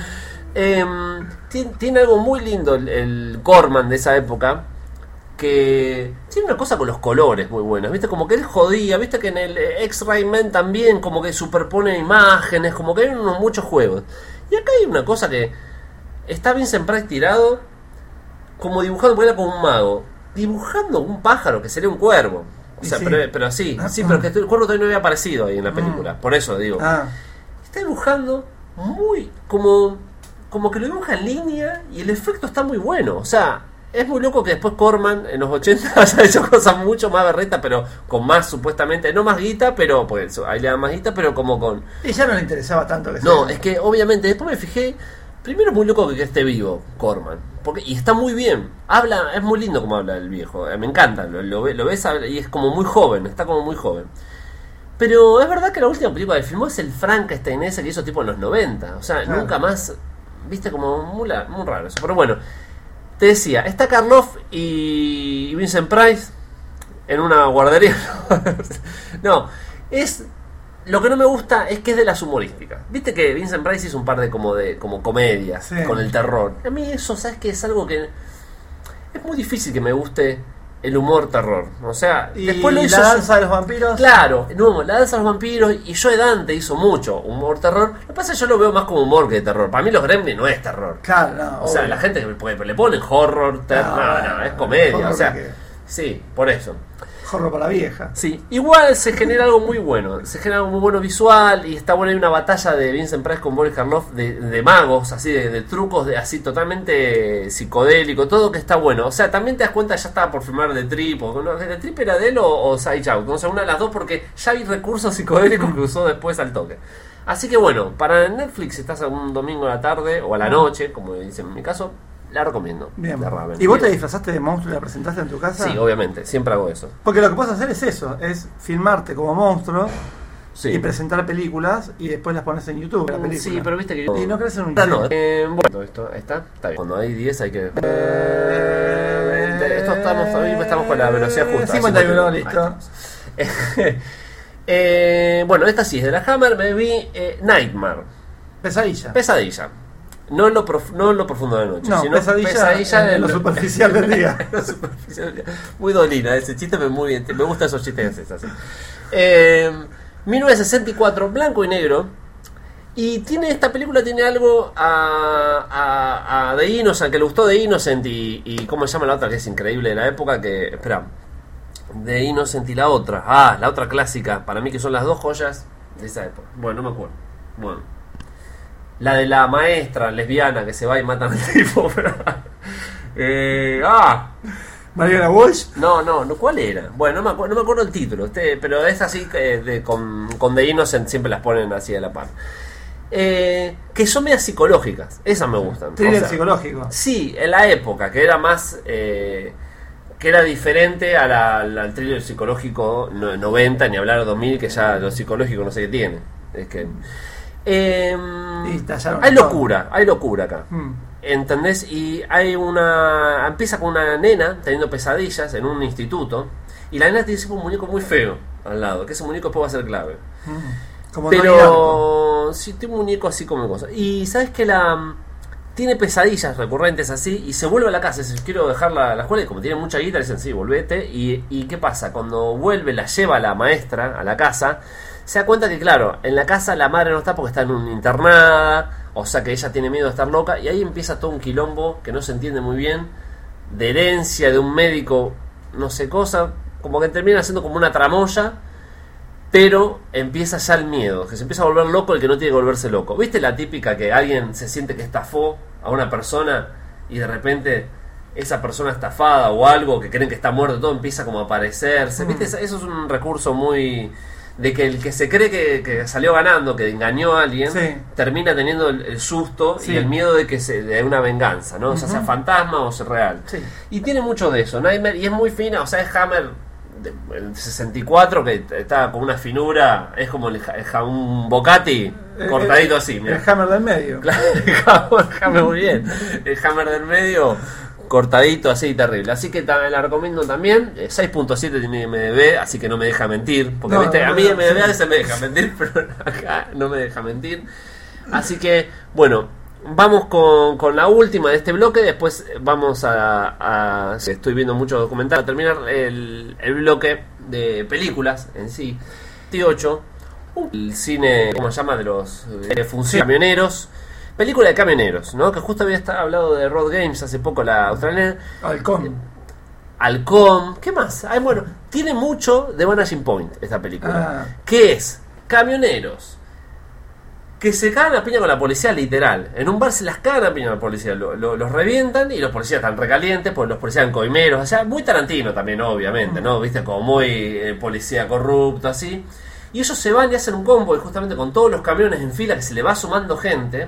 Em, tiene, tiene algo muy lindo el, el Corman de esa época, que tiene una cosa con los colores muy buena, viste, como que él jodía, viste que en el X-Ray Man también como que superpone imágenes, como que hay unos muchos juegos. Y acá hay una cosa que está Vincent Price tirado, como dibujando, porque era como un mago, dibujando un pájaro que sería un cuervo. O Y sea, sí. pero, pero sí, sí, pero que el cuervo todavía no había aparecido ahí en la película, por eso digo. Ah, Está dibujando muy como como que lo dibuja en línea y el efecto está muy bueno. O sea, es muy loco que después Corman en los ochenta haya hecho cosas mucho más berretas, pero con más supuestamente, no más guita, pero pues ahí le dan más guita, pero como con... y ya no le interesaba tanto que No, sea. es que obviamente después me fijé, primero es muy loco que esté vivo Corman, porque y está muy bien, habla, es muy lindo como habla el viejo, eh, me encanta, lo, lo, ve- lo ves habla- y es como muy joven, está como muy joven. Pero es verdad que la última película que filmó es el Frankenstein ese que hizo tipo en los noventa. O sea, Claro. nunca más. Viste, como muy, la- muy raro eso. Pero bueno, te decía, está Karloff y y Vincent Price en una guardería. No, es. Lo que no me gusta es que es de las humorísticas. Viste que Vincent Price hizo un par de como de como comedias Sí. con el terror. A mí eso, ¿sabes qué? Es algo que. Es muy difícil que me guste el humor terror. O sea, Y después lo la hizo. danza de los vampiros. Claro, no, la danza de los vampiros y Joe Dante hizo mucho humor terror. Lo que pasa es que yo lo veo más como humor que de terror. Para mí los Gremlins no es terror. Claro, no. O sea, obvio. la gente que porque le ponen horror, terror, No, no, no, bueno, es comedia. horror O sea, que- sí, por eso. Jorro para la vieja. Sí, igual se genera algo muy bueno. Se genera algo muy bueno visual y está buena. Hay una batalla de Vincent Price con Boris Karloff de, de magos, así de, de trucos, de así totalmente psicodélico, todo que está bueno. O sea, también te das cuenta, ya estaba por filmar The Trip. O, ¿no? ¿The Trip era de él o, o Side Out? No sé, una de las dos, porque ya hay recursos psicodélicos que usó después al toque. Así que bueno, para Netflix, si estás un domingo a la tarde o a la noche, como dicen en mi caso, la recomiendo. Bien. De Raven. ¿Y vos te Bien. disfrazaste de monstruo y la presentaste en tu casa? Sí, obviamente, siempre hago eso. Porque lo que puedes hacer es eso, es filmarte como monstruo Sí. y presentar películas y después las pones en YouTube, la película. Sí, pero viste que Y no crees en un... Ah, no, eh, bueno, todo esto, ahí está, está bien. Cuando hay diez hay que... Eh, esto estamos, hoy estamos con la velocidad justa. cincuenta y uno, Ahí listo. estamos. Eh, bueno, esta sí es de la Hammer, me vi eh, Nightmare, Pesadilla. Pesadilla. No en lo, prof- no en lo profundo de la noche, No, sino pesadilla, en, en lo superficial del día. en lo superficial del día. Muy dolina ese chiste, pero muy bien. Me gustan esos chistes así. Eh, mil novecientos sesenta y cuatro, blanco y negro. Y tiene esta película tiene algo a, a, a The Innocent, que le gustó The Innocent y, y cómo se llama la otra que es increíble de la época, que espera, The Innocent y la otra, ah, la otra clásica, para mí que son las dos joyas de esa época. Bueno, no me acuerdo. Bueno, la de la maestra lesbiana que se va y mata al tipo. Pero, eh, ah, Mariana Walsh. no, no, no, ¿cuál era? Bueno, no me acuerdo, no me acuerdo el título, este, pero es así que de, con, con The Innocent siempre las ponen así a la par. Eh, que son medias psicológicas, esas me gustan. Thriller O sea, psicológico. sí, en la época, que era más... Eh, que era diferente a la, al al thriller psicológico no- noventa, ni hablar de dos mil, que ya lo psicológico no sé qué tiene. Es que... Eh, Y estallaron hay todo. locura, hay locura acá. Mm. ¿entendés? Y hay una... Empieza con una nena teniendo pesadillas en un instituto. Y la nena tiene un muñeco muy feo al lado. Que ese muñeco después va a ser clave. Mm, como Pero... Sí, tiene un muñeco así como cosa. Y ¿sabes que la... Tiene pesadillas recurrentes así y se vuelve a la casa. Dice, quiero dejarla a la escuela. Y como tiene mucha guita, le dicen, sí, volvete. Y, y ¿qué pasa? Cuando vuelve, la lleva a la maestra a la casa. Se da cuenta que, claro, en la casa la madre no está porque está en una internada. O sea que ella tiene miedo de estar loca. Y ahí empieza todo un quilombo que no se entiende muy bien. De herencia de un médico, no sé cosa. Como que termina siendo como una tramoya. Pero empieza ya el miedo, que se empieza a volver loco el que no tiene que volverse loco. ¿Viste la típica que alguien se siente que estafó a una persona y de repente esa persona estafada o algo que creen que está muerto, todo empieza como a aparecerse? Mm. ¿Viste? Eso es un recurso muy... de que el que se cree que, que salió ganando, que engañó a alguien, sí, termina teniendo el, el susto, sí, y el miedo de que se de una venganza, ¿no? O sea, uh-huh, sea fantasma o sea real. Sí. Y tiene mucho de eso, Nightmare, y es muy fina, o sea, es Hammer... el sesenta y cuatro que está con una finura, es como el, el, un Bocati cortadito así, mira. El Hammer del medio. Claro, el Hammer, muy bien. El Hammer del medio cortadito así, terrible. Así que ta, la recomiendo también. seis punto siete tiene M D B, así que no me deja mentir. Porque no, ¿viste? No, a mí M D B a veces me deja mentir, pero acá no me deja mentir. Así que, bueno, vamos con, con la última de este bloque. Después vamos a, a estoy viendo muchos documentales. A terminar el, el bloque de películas en sí. veintiocho, el cine, ¿cómo se llama? De los de funciones camioneros. Película de camioneros, ¿no? Que justo había estado hablado de Road Games hace poco, la australiana. Halcón. Halcón. ¿Qué más? Ay, bueno, tiene mucho de Vanishing Point esta película. Ah. ¿Qué es? Camioneros que se cagan a piña con la policía, literal. En un bar se las cagan a piña con la policía. Lo, lo, los revientan y los policías están recalientes, pues los policías en coimeros. O sea, muy Tarantino también, obviamente, ¿no? Viste, como muy eh, policía corrupto, así. Y ellos se van y hacen un combo, y justamente con todos los camiones en fila, que se le va sumando gente.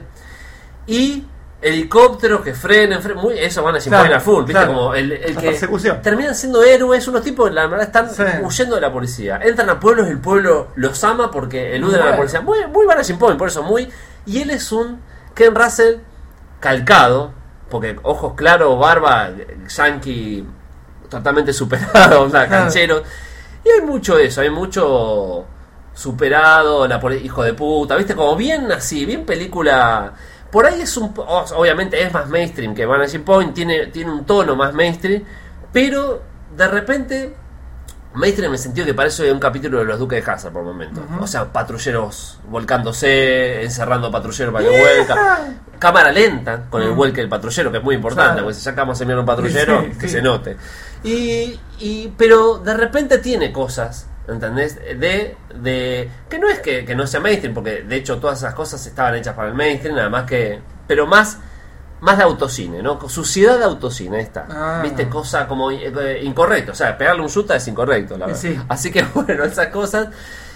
Y helicópteros que frenen, frenen muy, eso van a decir claro, full, ¿viste? Claro. Como el, el que terminan siendo héroes, unos tipos que la verdad están sí. huyendo de la policía. Entran a pueblos y el pueblo los ama porque eluden bueno. a la policía. Muy, muy Vanishing Point, por eso muy. Y él es un Ken Russell calcado, porque ojos claros, barba, yankee totalmente superado, o sea, canchero. Y hay mucho eso, hay mucho superado, la poli- hijo de puta, ¿viste? Como bien así, bien película. Por ahí es un... obviamente es más mainstream que Vanishing Point, tiene, tiene un tono más mainstream, pero de repente... mainstream en el sentido que parece un capítulo de los Duques de Hazzard por momentos. Uh-huh. O sea, patrulleros volcándose, encerrando patrulleros para que yeah. vuelca. Cámara lenta con el uh-huh. vuelque del patrullero, que es muy importante, claro. porque si sacamos a mirar un patrullero, sí, que sí. se note. Y, y pero de repente tiene cosas... ¿entendés? De, de que no es que, que no sea mainstream, porque de hecho todas esas cosas estaban hechas para el mainstream, nada más que, pero más más de autocine, ¿no? Suciedad de autocine, ahí está. Ah. ¿Viste? Cosa como eh, incorrecto, o sea, pegarle un yuta es incorrecto, la verdad. Sí. Así que bueno, esas cosas.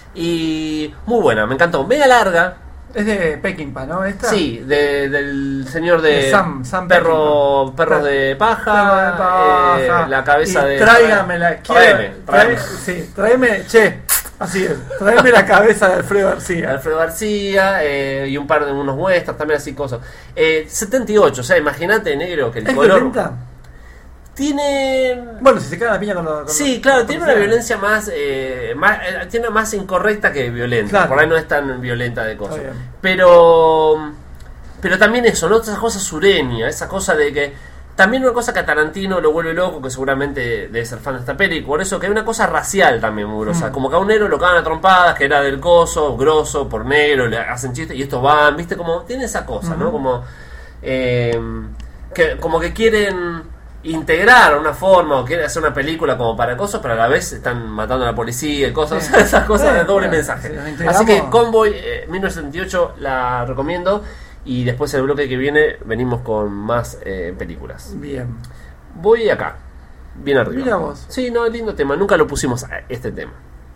Y muy buena, me encantó. Media larga. Es de Peckinpah, ¿no? ¿Esta? Sí, de, del señor de, de Sam, Sam perro, perros de paja, perro de paja. Eh, la cabeza y de... Tráigamela. Tráeme, tráeme. Sí, tráeme, che, así es, tráeme la cabeza de Alfredo García. Alfredo García, eh, y un par de unos westerns, también así cosas. Eh, setenta y ocho, o sea, imagínate, negro, que el ¿Es color... violenta? Tiene... Bueno, si se caga la piña con los... Con sí, los, claro, con tiene una violencia más, eh, más eh, tiene una más incorrecta que violenta. Claro. Por ahí no es tan violenta de cosas. Pero pero también eso, ¿no? Esa cosa sureña, esa cosa de que... También una cosa que a Tarantino lo vuelve loco, que seguramente debe ser fan de esta peli, por eso que hay una cosa racial también muy grosa. Mm. Como que a un negro lo cagan a trompadas, que era del coso, grosso, por negro, le hacen chistes y estos van, ¿viste? Como tiene esa cosa, mm-hmm. ¿no? Como, eh, que, como que quieren... integrar una forma o quiere hacer una película como para cosas, pero a la vez están matando a la policía y cosas, sí. o sea, esas cosas sí, de doble sí, mensaje. Si Así que Convoy eh, mil novecientos setenta y ocho la recomiendo, y después el bloque que viene venimos con más eh, películas. Bien. Voy acá, bien arriba. Mira vos. Sí, no, lindo tema, nunca lo pusimos a este tema.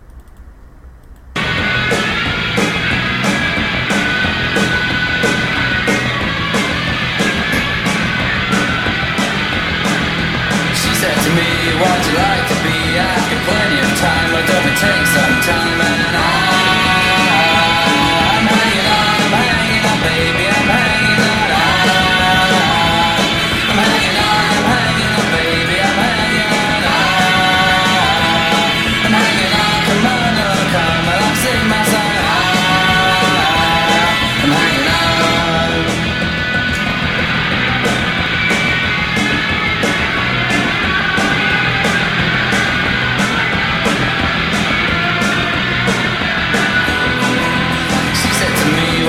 What you like to be, I've got plenty of time, but don't it take some time? And I'm hanging on, I'm hanging on, baby, I'm hanging on.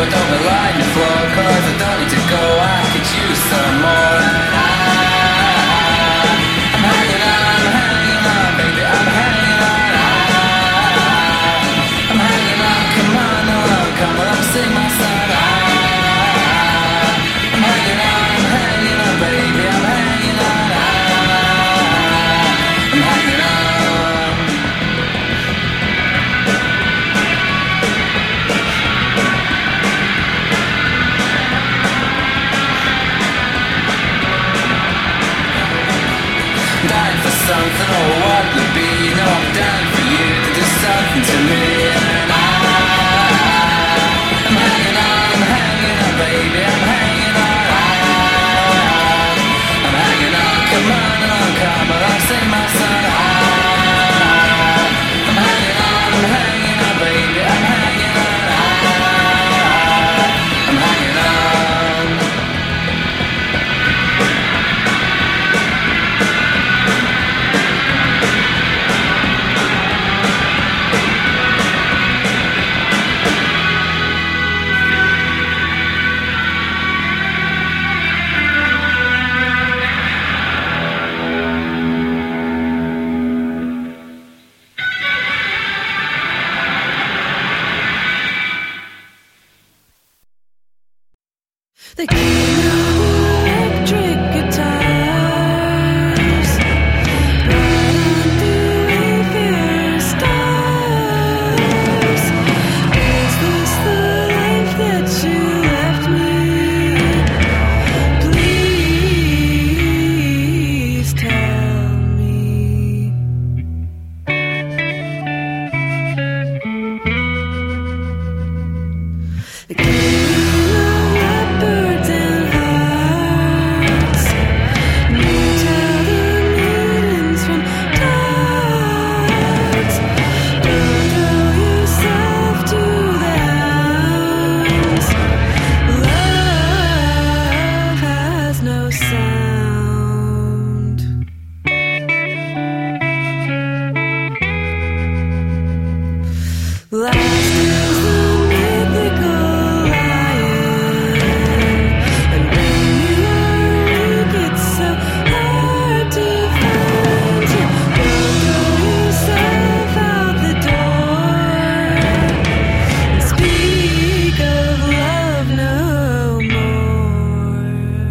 don't be lying the floor, cause I don't need to go, I could use some more. And I, I'm hanging on, I'm hanging on, baby, I'm hanging on. I, I'm hanging on, come on, oh, come on, sing my song. I, I'm hanging on, I'm hanging on, baby, I'm hanging on. I, I'm hanging on. Dying for something, or what would be? You know I'm dying for you to do something to me. And I, I'm hanging on, I'm hanging on, baby, I'm hanging on. I, I'm hanging on, come on, oh, come on, sing my song. I, I'm hanging on, I'm hanging on, baby, I'm hanging on. I, I'm hanging on. The king of electric guitars, right on through Wayfarer stars. Is this the life that you left me? Please tell me. The king of leopards and hearts, you tell the maidens from darts. Don't throw yourself to the hounds. Love has no sound. Last is the mythical lion, and when you are weak, it's so hard to find you. Don't throw yourself out the door and speak of love no more.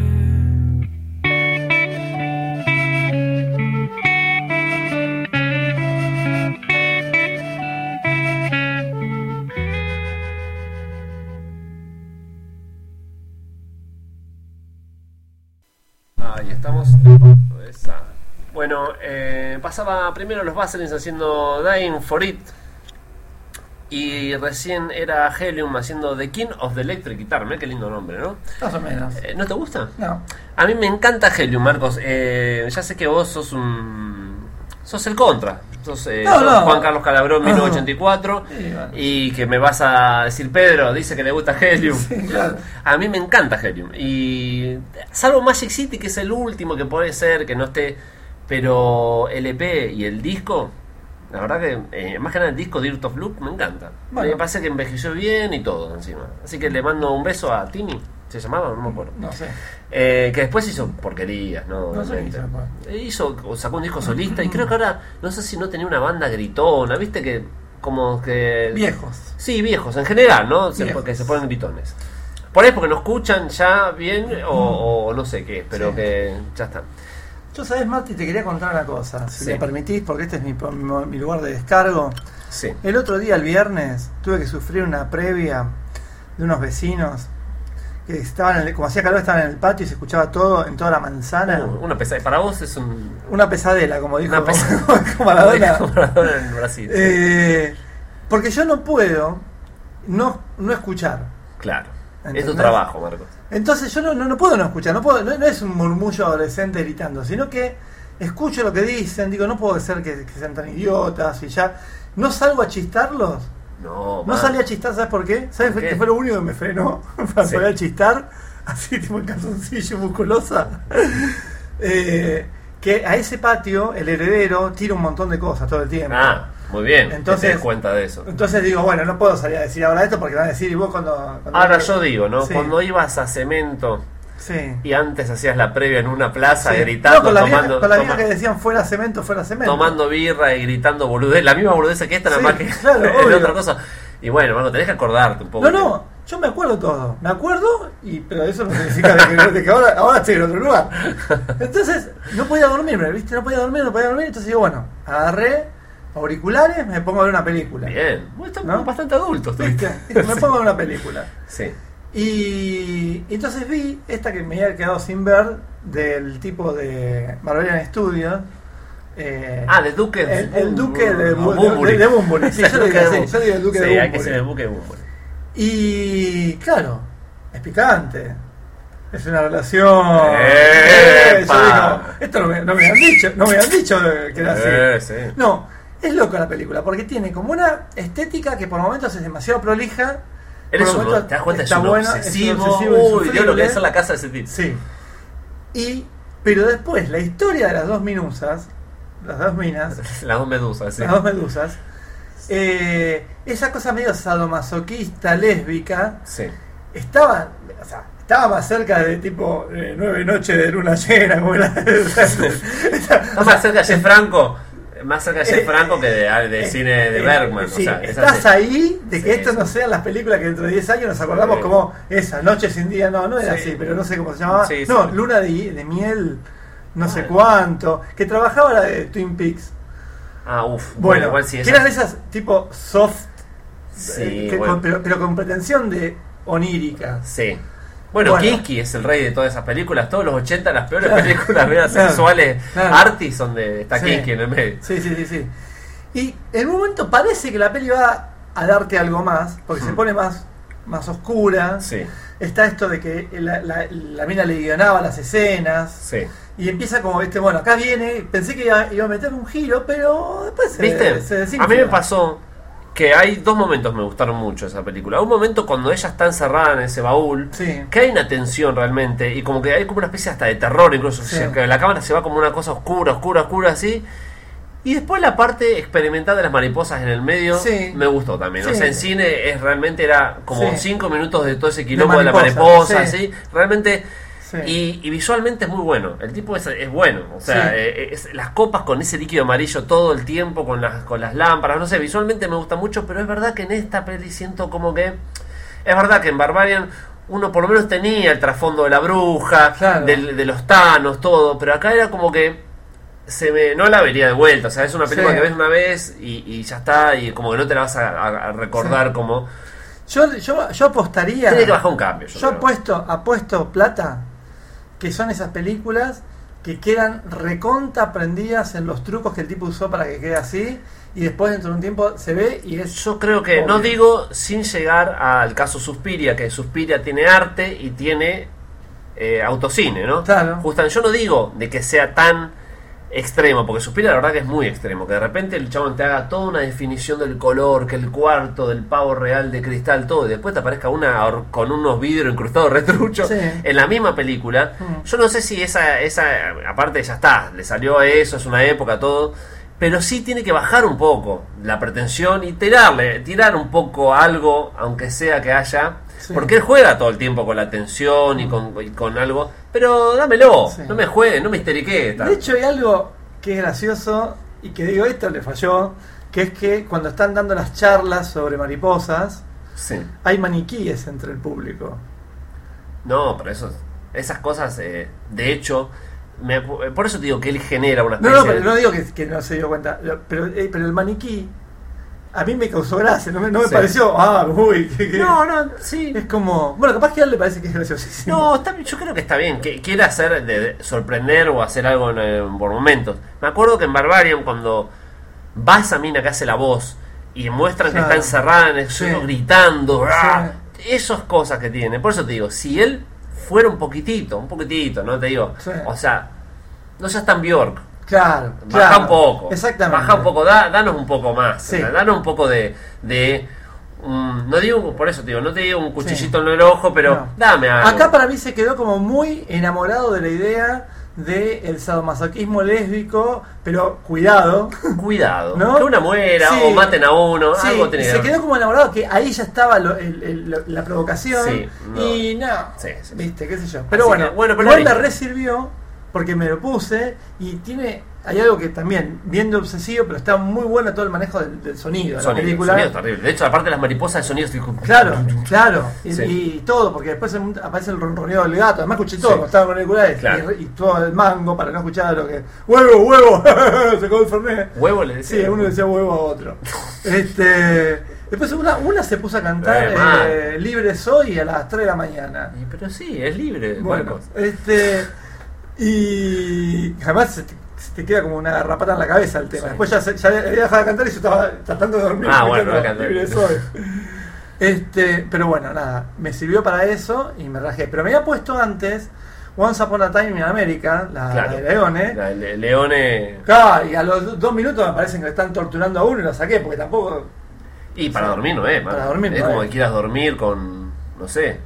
Ahí estamos. Esa. Bueno, eh, pasaba primero los Baselins haciendo Dying for It. Y recién era Helium haciendo The King of the Electric Guitar. Mirá qué lindo nombre, ¿no? Más o menos. Eh, ¿No te gusta? No. A mí me encanta Helium, Marcos. Eh, ya sé que vos sos un... sos el contra. Sos, eh, No, sos no. Juan Carlos Calabrón, mil novecientos ochenta y cuatro. Sí, bueno. Y que me vas a decir, Pedro, dice que le gusta Helium. Sí, claro. A mí me encanta Helium. Y salvo Magic City, que es el último que puede ser, que no esté. Pero el E P y el disco, la verdad que, eh, más que nada el disco Dirt of Loop, me encanta. Bueno. Me parece que envejeció bien y todo encima. Así que le mando un beso a Tini. ¿Se llamaba? No me acuerdo. No sé. Eh, que después hizo porquerías, ¿no? No sé qué Obviamente. hizo después. Eh, hizo, o sacó un disco solista y creo que ahora, no sé si no tenía una banda gritona, viste que como que... Viejos. Sí, viejos, en general, ¿no? Se, Viejos. porque se ponen gritones. Por ahí porque no escuchan ya bien o, o no sé qué, pero Sí. que ya está. Yo, sabes, Marti, te quería contar una cosa, si Sí. me permitís, porque este es mi, mi, mi lugar de descargo. Sí. El otro día, el viernes, tuve que sufrir una previa de unos vecinos que estaban, en el- como hacía calor, estaban en el patio y se escuchaba todo en toda la manzana. Uh, una pesadilla. Para vos es un... Una pesadela, como dijo, Una pesa- como Maradona. como Maradona en Brasil. sí. Eh, porque yo no puedo no, no escuchar. Claro. Es tu ¿entendés? trabajo, Marcos. Entonces yo no, no, no puedo no escuchar, no, puedo, no, no es un murmullo adolescente gritando, sino que escucho lo que dicen, digo, no puedo ser que, que sean tan idiotas y ya. No salgo a chistarlos. No, No man. salí a chistar, ¿sabes por qué? ¿Sabes ¿Por qué? que fue lo único que me frenó para Sí. salir a chistar? Así tipo en calzoncillo, musculosa. eh, que a ese patio el heredero tira un montón de cosas todo el tiempo. Ah, Muy bien, Entonces- que te des cuenta de eso. Entonces digo, bueno, no puedo salir a decir ahora esto porque van a decir, y vos cuando... cuando Ahora yo digo, ¿no? Sí. Cuando ibas a Cemento Sí. y antes hacías la previa en una plaza Sí. gritando, No, con la vieja- tomando, con la toma- vieja que decían fuera cemento, fuera cemento. tomando birra y gritando boludez, la misma boludez que esta, nada Sí, más que claro, en obvio. otra cosa. Y bueno, bueno, tenés que acordarte un poco. No, no, yo me acuerdo todo. Me acuerdo, y pero eso no significa de que, de que ahora, ahora estoy en otro lugar. Entonces, no podía dormirme, ¿viste? No podía dormir, no podía dormir. Entonces digo, bueno, agarré auriculares, me pongo a ver una película. Bien, vos estás ¿No? bastante adulto. ¿Viste? estuviste. Me pongo a ver una película. Sí. Y entonces vi esta que me había quedado sin ver del tipo de Barbarian Studios. Eh, Ah, de Duque. el, el Duque de, de, Bu- de, de Bunbury. Sí, yo, le digo así, yo digo el Duque sí, de hay que Bunbury. ser el Duque de Bunbury. Y claro, es picante. Es una relación. ¡Epa! Eh, yo digo, esto no me, no me han dicho, no me han dicho que era así. Eh, sí. No, es loca la película, porque tiene como una estética que por momentos es demasiado prolija. Eres por un, momentos te das cuenta, es está un buena, es un obsesivo. obsesivo Uy, Dios, lo que insufrible. es en la casa de ese tipo. Sí. Y, pero después, la historia de las dos minusas, las dos minas, Las dos medusas, sí. las dos medusas, eh, esa cosa medio sadomasoquista, lésbica, Sí. estaba, o sea, estaba más cerca de tipo eh, nueve noches de luna llena, como era. Está más cerca de Jeff Franco, más cerca de Jeff Eh, Franco que de, de eh, cine de eh, Bergman. sí, o sea, es estás así. ahí de que Sí, esto sí. no sean las películas que dentro de diez años nos acordamos Sí. como esa, Noche sin día, no, no era Sí. así, pero no sé cómo se llamaba. Sí, no, sí. Luna de, de miel, no sé Ah. cuánto, que trabajaba la de Twin Peaks. Ah, uff. Bueno, Bueno, igual sí que esa- eran esas tipo soft, Sí, eh, que- bueno. con- pero, pero con pretensión de onírica. Sí. Bueno, Bueno. Kinky es el rey de todas esas películas. Todos los ochenta, las peores Claro. películas veas Claro. sexuales, Claro. artis, donde está Sí. Kinky en el medio. Sí, sí, sí, sí. Y en un momento parece que la peli va a darte algo más, porque se Hmm. pone más, más oscura. Sí, Está esto de que la, la, la mina le guionaba las escenas. sí. Y empieza como, este bueno, acá viene. Pensé que iba, iba a meter un giro, pero después se, ¿Viste? se A desinfla. mí me pasó que hay dos momentos que me gustaron mucho de esa película. Un momento cuando ella está encerrada en ese baúl, Sí. que hay una tensión realmente, y como que hay como una especie hasta de terror incluso, Sí. o sea, que la cámara se va como una cosa oscura, oscura, oscura así. Y después la parte experimental de las mariposas en el medio Sí. me gustó también. O Sí. sea, en cine es realmente era como Sí. cinco minutos de todo ese quilombo de, la mariposa, mariposa, sí. así. Realmente. Sí. Y, y visualmente es muy bueno. El tipo es, es bueno. O sea, Sí. eh, es- las copas con ese líquido amarillo todo el tiempo, con las, con las lámparas. No sé, visualmente me gusta mucho, pero es verdad que en esta peli siento como que. Es verdad que en Barbarian uno por lo menos tenía el trasfondo de la bruja, Claro. del- de los Thanos, todo. Pero acá era como que. Se me, no la vería de vuelta. O sea, es una película Sí. que ves una vez y, y ya está. Y como que no te la vas a, a- a recordar Sí. como. Yo, yo, yo apostaría. Tiene que bajar un cambio. Yo, Yo creo. apuesto, apuesto plata, que son esas películas que quedan recontra prendidas en los trucos que el tipo usó para que quede así, y después dentro de un tiempo se ve y es... Yo creo que, Obvio. no digo sin llegar al caso Suspiria, que Suspiria tiene arte y tiene eh, autocine, ¿no? Claro. Justamente, yo no digo de que sea tan extremo, porque Suspiria la verdad que es muy extremo, que de repente el chabón te haga toda una definición del color, que el cuarto del pavo real de cristal, todo, y después te aparezca una or- con unos vidrios incrustados retruchos Sí. en la misma película. Mm. Yo no sé si esa, esa, aparte ya está, le salió a eso, es una época, todo, pero sí tiene que bajar un poco la pretensión y tirarle, tirar un poco algo, aunque sea que haya, Sí. porque él juega todo el tiempo con la tensión y con, y con algo, pero dámelo, Sí. no me juegue, no me histerique. De hecho hay algo que es gracioso y que digo, esto le falló, que es que cuando están dando las charlas sobre mariposas, Sí. hay maniquíes entre el público. No, pero eso, esas cosas, eh, de hecho, me- por eso te digo que él genera una No, especie no, pero de- no digo que, que no se dio cuenta, pero, eh, pero el maniquí a mí me causó gracia, no me, no me Sí. pareció, ah, uy, que, que- No, no, sí. es como, bueno, capaz que a él le parece que es graciosísimo. No, está bien, yo creo que está bien, que quiere hacer de, de sorprender o hacer algo en, eh, por momentos. Me acuerdo que en Barbarian cuando va esa mina que hace la voz y muestran Claro. que está encerrada en el Sí. suelo gritando, ¡ah! Sí. Esas cosas que tiene. Por eso te digo, si él fuera un poquitito, un poquitito, no te digo, Sí. o sea, no seas tan Bjork. Claro, Baja claro. un poco. Exactamente. Baja un poco, da, danos un poco más. Sí. o sea, danos un poco de. de um, no digo, por eso te digo, no te digo un cuchillito Sí. en el ojo, pero No. dame algo. Acá para mí se quedó como muy enamorado de la idea de el sadomasoquismo lésbico, pero cuidado. Cuidado, ¿No? que una muera Sí. o maten a uno, Sí, algo tiene que se ver. quedó como enamorado, que ahí ya estaba lo- el- el- lo- la provocación. Sí, no. Y no, Sí, sí, sí. viste, qué sé yo. Pero Así bueno, que, bueno, pero igual me ahí- resirvió porque me lo puse y tiene. Hay algo que también, viendo obsesivo, pero está muy bueno todo el manejo del, del sonido, de Sonido, la película. sonido terrible. De hecho, aparte de las mariposas de sonidos, digo, Claro, claro. Y, Sí. y todo, porque después en- aparece el ronroneo del gato. Además escuché todo Sí. cuando estaba con auriculares. Claro. Y, y todo el mango para no escuchar lo que. ¡Huevo, huevo! Se acabó el fernet. huevo le Sí, decía. uno decía huevo a otro. Este, después una, una se puso a cantar Eh, mal. eh, Libre Soy a las tres de la mañana. Y, pero sí, es libre. Bueno, Marcos. este. Y además se te, se te queda como una garrapata en la cabeza el tema. Sí. Después ya, se- ya había dejado de cantar y yo estaba tratando de dormir. Ah, bueno, escuchando no canté. Libre Soy. Este, pero bueno, nada, me sirvió para eso y me rajé. Pero me había puesto antes Once Upon a Time in America, la, Claro. la de Leone. La de Leone. Claro, y a los dos minutos me parecen que le están torturando a uno y lo saqué porque tampoco. Y para Sí. dormir no es, Para Marcos. dormir es no como es. que quieras dormir con. No sé.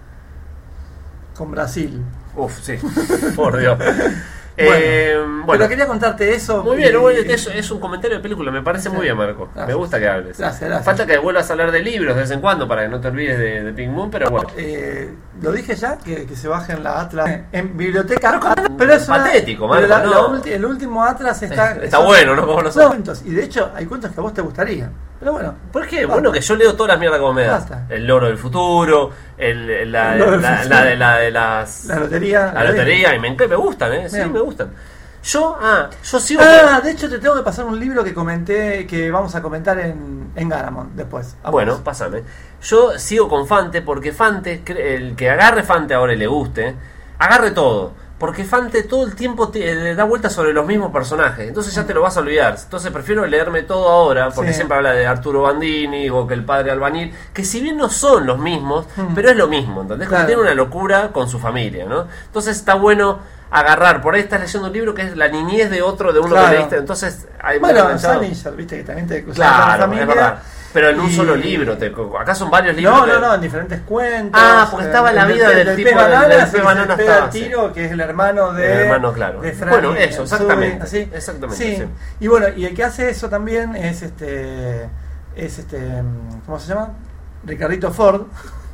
Con Brasil. Uf, sí. Por Dios. Bueno, Eh, bueno. Pero quería contarte eso. Muy bien, y- bueno, es, es un comentario de película, me parece Sí. muy bien, Marco. Gracias. Me gusta que hables. Gracias, gracias. Falta que vuelvas a hablar de libros de vez en cuando para que no te olvides de, de Pink Moon, pero bueno. Eh, lo dije ya, que, que se bajen la Atlas en biblioteca. Pero es una- Patético, pero Marco, la- no. la ulti- el último Atlas está. Está son- bueno, ¿no? Como son nosotros. cuentos, y de hecho hay cuentos que a vos te gustarían. Pero bueno. ¿Por qué? Basta. Bueno, que yo leo todas las mierdas como me das. Basta. El loro del futuro, el, la, El loro del la- futuro. la de, la de las. La lotería. la lotería, y me, enc- me gustan, ¿eh? Sí, Bien. me gustan. Yo, ah, yo sigo. Ah, de hecho te tengo que pasar un libro que comenté, que vamos a comentar en, en Garamond después. Vamos. Bueno, pásame. Yo sigo con Fante porque Fante, cre- el que agarre Fante ahora y le guste, agarre todo. Porque Fante todo el tiempo te, le da vueltas sobre los mismos personajes. Entonces ya te lo vas a olvidar. Entonces prefiero leerme todo ahora, porque Sí. siempre habla de Arturo Bandini o que el padre Albanil, que si bien no son los mismos, Mm. pero es lo mismo. ¿Entendés? Como Claro. tiene una locura con su familia, ¿no? Entonces está bueno agarrar. Por ahí estás leyendo un libro que es la niñez de otro, de uno Claro. que leíste. Entonces, hay Bueno, enganchado. Salinger, viste que también te cruzas con la Claro, familia. es verdad. Pero en un Y- solo libro. Te, acá son varios libros. No, que- no, no, en diferentes cuentos. Ah, porque estaba la El vida del tipo pez del- banana, del es pez el que banana se pega estaba, el tiro, que es el hermano de. El hermano, claro. de Frank Bueno, y eso, Sue, exactamente. así. Exactamente, Sí. sí. Y bueno, y el que hace eso también es este. Es este. ¿Cómo se llama? Ricardito Ford.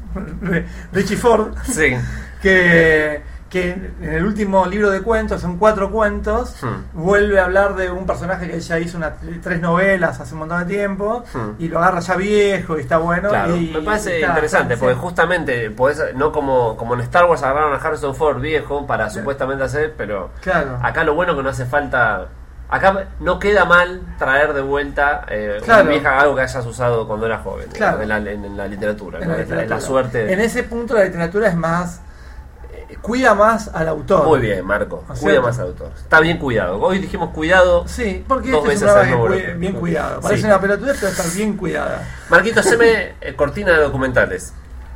Richie Ford. Sí. Que, que en el último libro de cuentos, son cuatro cuentos, Hmm. vuelve a hablar de un personaje que ya hizo una, tres novelas hace un montón de tiempo, Hmm. y lo agarra ya viejo y está bueno. Claro, y, me parece está- interesante sí. porque justamente podés, no como, como en Star Wars agarraron a Harrison Ford viejo para supuestamente hacer, pero Claro. acá lo bueno que no hace falta, acá no queda mal traer de vuelta eh, Claro. una vieja algo que hayas usado cuando eras joven, Claro. en, la, en- en la literatura, En ¿no? la Es la, es la literatura. suerte. de- En ese punto la literatura es más. eh, cuida más al autor. Muy bien, Marco, ¿No es cuida cierto? más al autor. Está bien cuidado. Hoy dijimos cuidado. Sí, porque Dos este es un veces programa al bien, número. cui- bien cuidado. Parece Sí. una pelotudez, pero está bien cuidada. Marquito, haceme eh, cortina de documentales.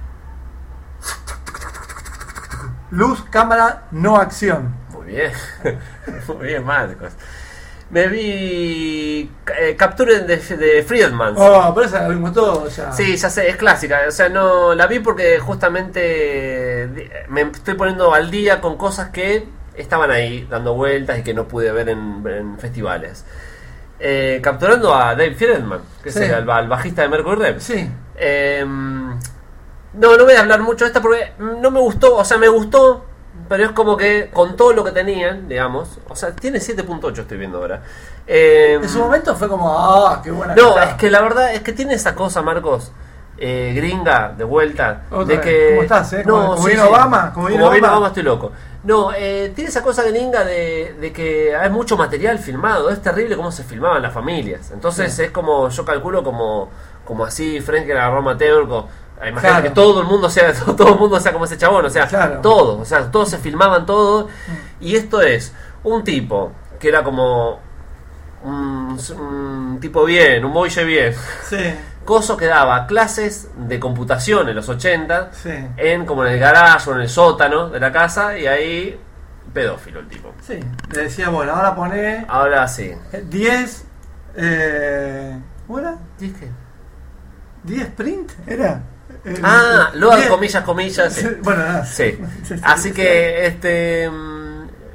Luz, cámara, no acción. Muy bien, muy bien, Marcos. Me vi eh, Capturen de, de Friedman. Oh, pero esa la vimos todos ya. Sí, ya sé, es clásica. O sea, no la vi porque justamente di- me estoy poniendo al día con cosas que estaban ahí dando vueltas y que no pude ver en, en festivales. Eh, capturando a Dave Friedman, que Sí. es el, el bajista de Mercury Rev. Sí. Eh, no, no voy a hablar mucho de esta porque no me gustó, o sea, me gustó, pero es como que con todo lo que tenían, digamos, o sea, tiene siete punto ocho, estoy viendo ahora. Eh, En su momento fue como, ah, qué buena. no, está. es que la verdad es que tiene esa cosa, Marcos, eh, gringa, de vuelta, Otra de vez. que... ¿Cómo estás, eh? No, Como- como sí, vino sí. Obama, como vino vino Obama. Obama, estoy loco. No, eh, tiene esa cosa gringa de, de que hay mucho material filmado, es terrible cómo se filmaban las familias. Entonces Sí. es como, yo calculo como, como así, Frank era Roma Teorco. Imagínate Claro. que todo el mundo sea todo, todo el mundo sea como ese chabón, o sea, Claro. todos, o sea, todos se filmaban todo. Y esto es un tipo que era como un, un tipo bien, un boye bien, Sí, coso que daba clases de computación en los ochenta sí. en como en el garaje o en el sótano de la casa, y ahí pedófilo el tipo. Sí. Le decía, bueno, ahora poné Ahora sí. diez. Eh, ¿Cómo era? ¿Dije? ¿diez print? ¿Era? El- Ah, lo hago diez- comillas, comillas. Sí. Bueno, nada. Sí. Sí, sí, Así sí. que este mm,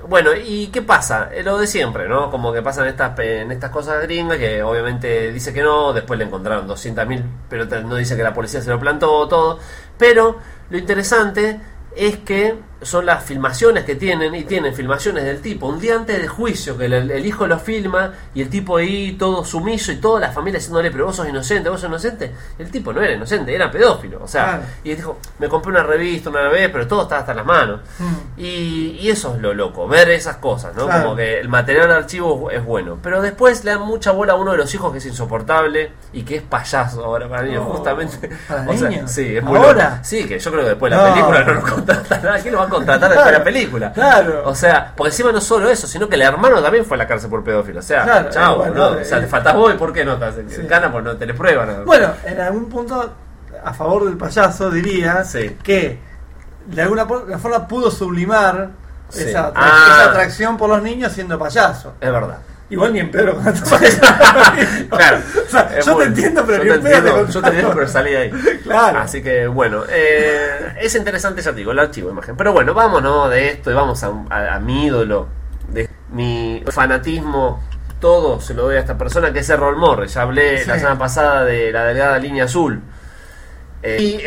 bueno, ¿y qué pasa? Eh, Lo de siempre, ¿no? Como que pasan estas pe- en estas cosas gringas, que obviamente dice que no, después le encontraron doscientas mil, pero te- no dice que la policía se lo plantó, todo. Pero lo interesante es que son las filmaciones que tienen, y tienen filmaciones del tipo un día antes del juicio, que el, el hijo lo filma y el tipo ahí todo sumiso y toda la familia diciéndole, pero vos sos inocente, vos sos inocente. Y el tipo no era inocente, era pedófilo, o sea, Claro. y dijo, me compré una revista una vez, pero todo estaba hasta las manos. Mm. Y, y eso es lo loco, ver esas cosas, ¿no? Claro. Como que el material de archivo es bueno, pero después le dan mucha bola a uno de los hijos que es insoportable y que es payaso ahora para niños, No, justamente. ¿para O sea, niños? sí, es muy ¿Ahora? loco. Sí, que yo creo que después de la No. película no nos contratan nada. ¿Quién lo va a contratar después de la película? Claro. O sea, porque encima no solo eso, sino que el hermano también fue a la cárcel por pedófilo. O sea, Claro, chao, eh, bueno, ¿no? eh, O sea, te faltas vos y ¿por qué no te hacen Sí. gana? Pues no te le prueban. ¿no? Bueno, en algún punto, a favor del payaso, diría Sí. que de alguna por- la forma pudo sublimar Sí. esa, atra- Ah. esa atracción por los niños siendo payaso. Es verdad. Igual ni en pedo con tanto payaso. Claro. O sea, Es yo muy- te entiendo, pero yo ni te en pedo te entiendo, contrato. yo te entiendo, pero salí de ahí. Claro. Así que bueno, eh, es interesante, ya te digo, el archivo de imagen. Pero bueno, vámonos de esto y vamos a, a- a mi ídolo, de mi fanatismo. Todo se lo doy a esta persona que es Errol Morris. Ya hablé Sí. la semana pasada de la delgada línea azul. Eh, y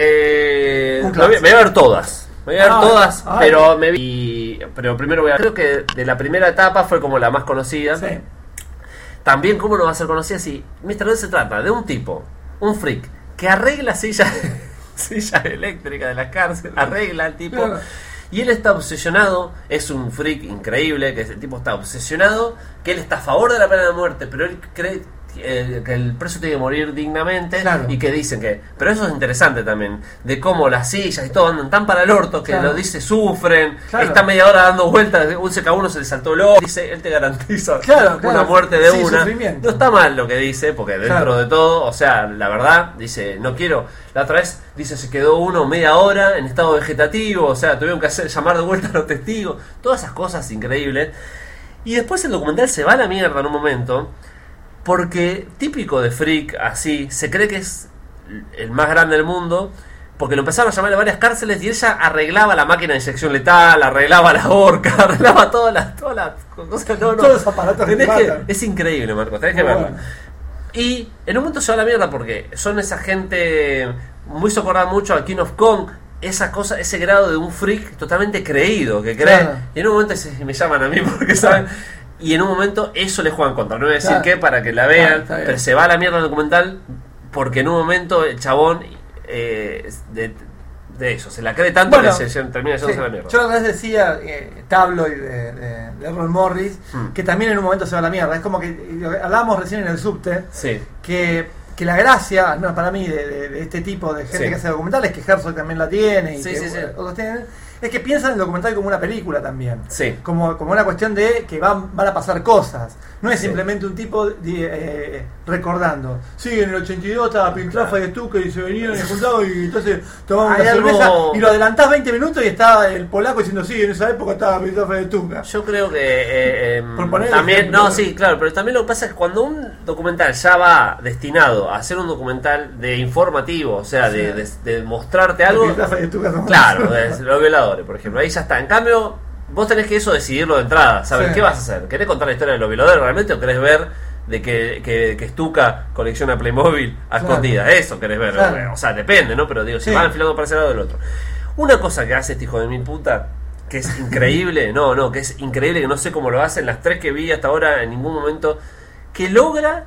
eh, Un me, voy, clásico. me voy a ver todas. Me voy a ver Ay, todas, ay. pero me vi. Pero primero voy a. Creo que de la primera etapa fue como la más conocida. Sí. También, ¿cómo no va a ser conocida si mister D se trata de un tipo, un freak, que arregla sillas sillas eléctricas de la cárcel, arregla al tipo, Claro. y él está obsesionado, es un freak increíble, que ese tipo está obsesionado, que él está a favor de la pena de muerte, pero él cree eh, que el preso tiene que morir dignamente, Claro. y que dicen que... Pero eso es interesante también, de cómo las sillas y todo andan tan para el orto, que Claro. lo dice, sufren, Claro. está media hora dando vueltas, un C K uno se le saltó el ojo, dice, él te garantiza Claro, una claro. muerte de Sin una. sufrimiento. No está mal lo que dice, porque dentro Claro. de todo, o sea, la verdad, dice, no quiero. La otra vez, dice, se quedó uno media hora en estado vegetativo, o sea, tuvieron que hacer llamar de vuelta a los testigos, todas esas cosas increíbles. Y después el documental se va a la mierda en un momento, porque típico de freak, así, se cree que es el más grande del mundo, porque lo empezaron a llamar de varias cárceles y ella arreglaba la máquina de inyección letal, arreglaba la horca, arreglaba todas las, todas las cosas. No, no. Todos los aparatos que Tenés te que- matan. es increíble, Marcos, tenés que Muy verlo. bueno. Y en un momento se va a la mierda porque son esa gente muy socorrada mucho a King of Kong, esa cosa, ese grado de un freak totalmente creído, que cree. Claro. Y en un momento se- me llaman a mí porque saben. Y en un momento eso le juegan contra. No voy a decir Claro. qué para que la Claro, vean, está bien. pero se va a la mierda el documental porque en un momento el chabón eh, de, de eso, se la cree tanto Bueno, que se, se termina Sí. yéndose a la mierda. Yo la otra vez decía, eh, tabloid de, de, de Errol Morris, Mm. que también en un momento se va a la mierda. Es como que eh, hablábamos recién en el subte, Sí, que, que la gracia, al menos para mí, de, de- de este tipo de gente Sí. que hace documentales, que Herzog también la tiene y Sí, que sí, sí. otros tienen, es que piensan el documental como una película también. sí. Como, como una cuestión de que van, van a pasar cosas. No es Sí. simplemente un tipo de, eh, recordando. Sí, en el ochenta y dos estaba Piltrafa y Stucker y se venían y juntados y entonces tomaban Hay una cerveza algo- y lo adelantás veinte minutos y estaba el polaco diciendo sí, en esa época estaba Piltrafa y Stucker. Yo creo que eh, eh, Por poner el también, ejemplo. no, sí, claro, pero también lo que pasa es que cuando un documental ya va destinado a ser un documental de informativo, o sea, de, de, de mostrarte algo, Piltrafa y Stucker son- claro, de los violadores, por ejemplo, ahí ya está. En cambio, vos tenés que eso decidirlo de entrada, ¿sabes? Sí. ¿Qué vas a hacer? ¿Querés contar la historia de los violadores realmente o querés ver de que, que, que Stuka colecciona Playmobil a Claro. escondidas? Eso querés ver, Claro. o sea, depende, ¿no? Pero digo, si Sí. van enfilando para ese lado o del otro. Una cosa que hace este hijo de mil puta, que es increíble, no, no, que es increíble, que no sé cómo lo hacen, las tres que vi hasta ahora en ningún momento, que logra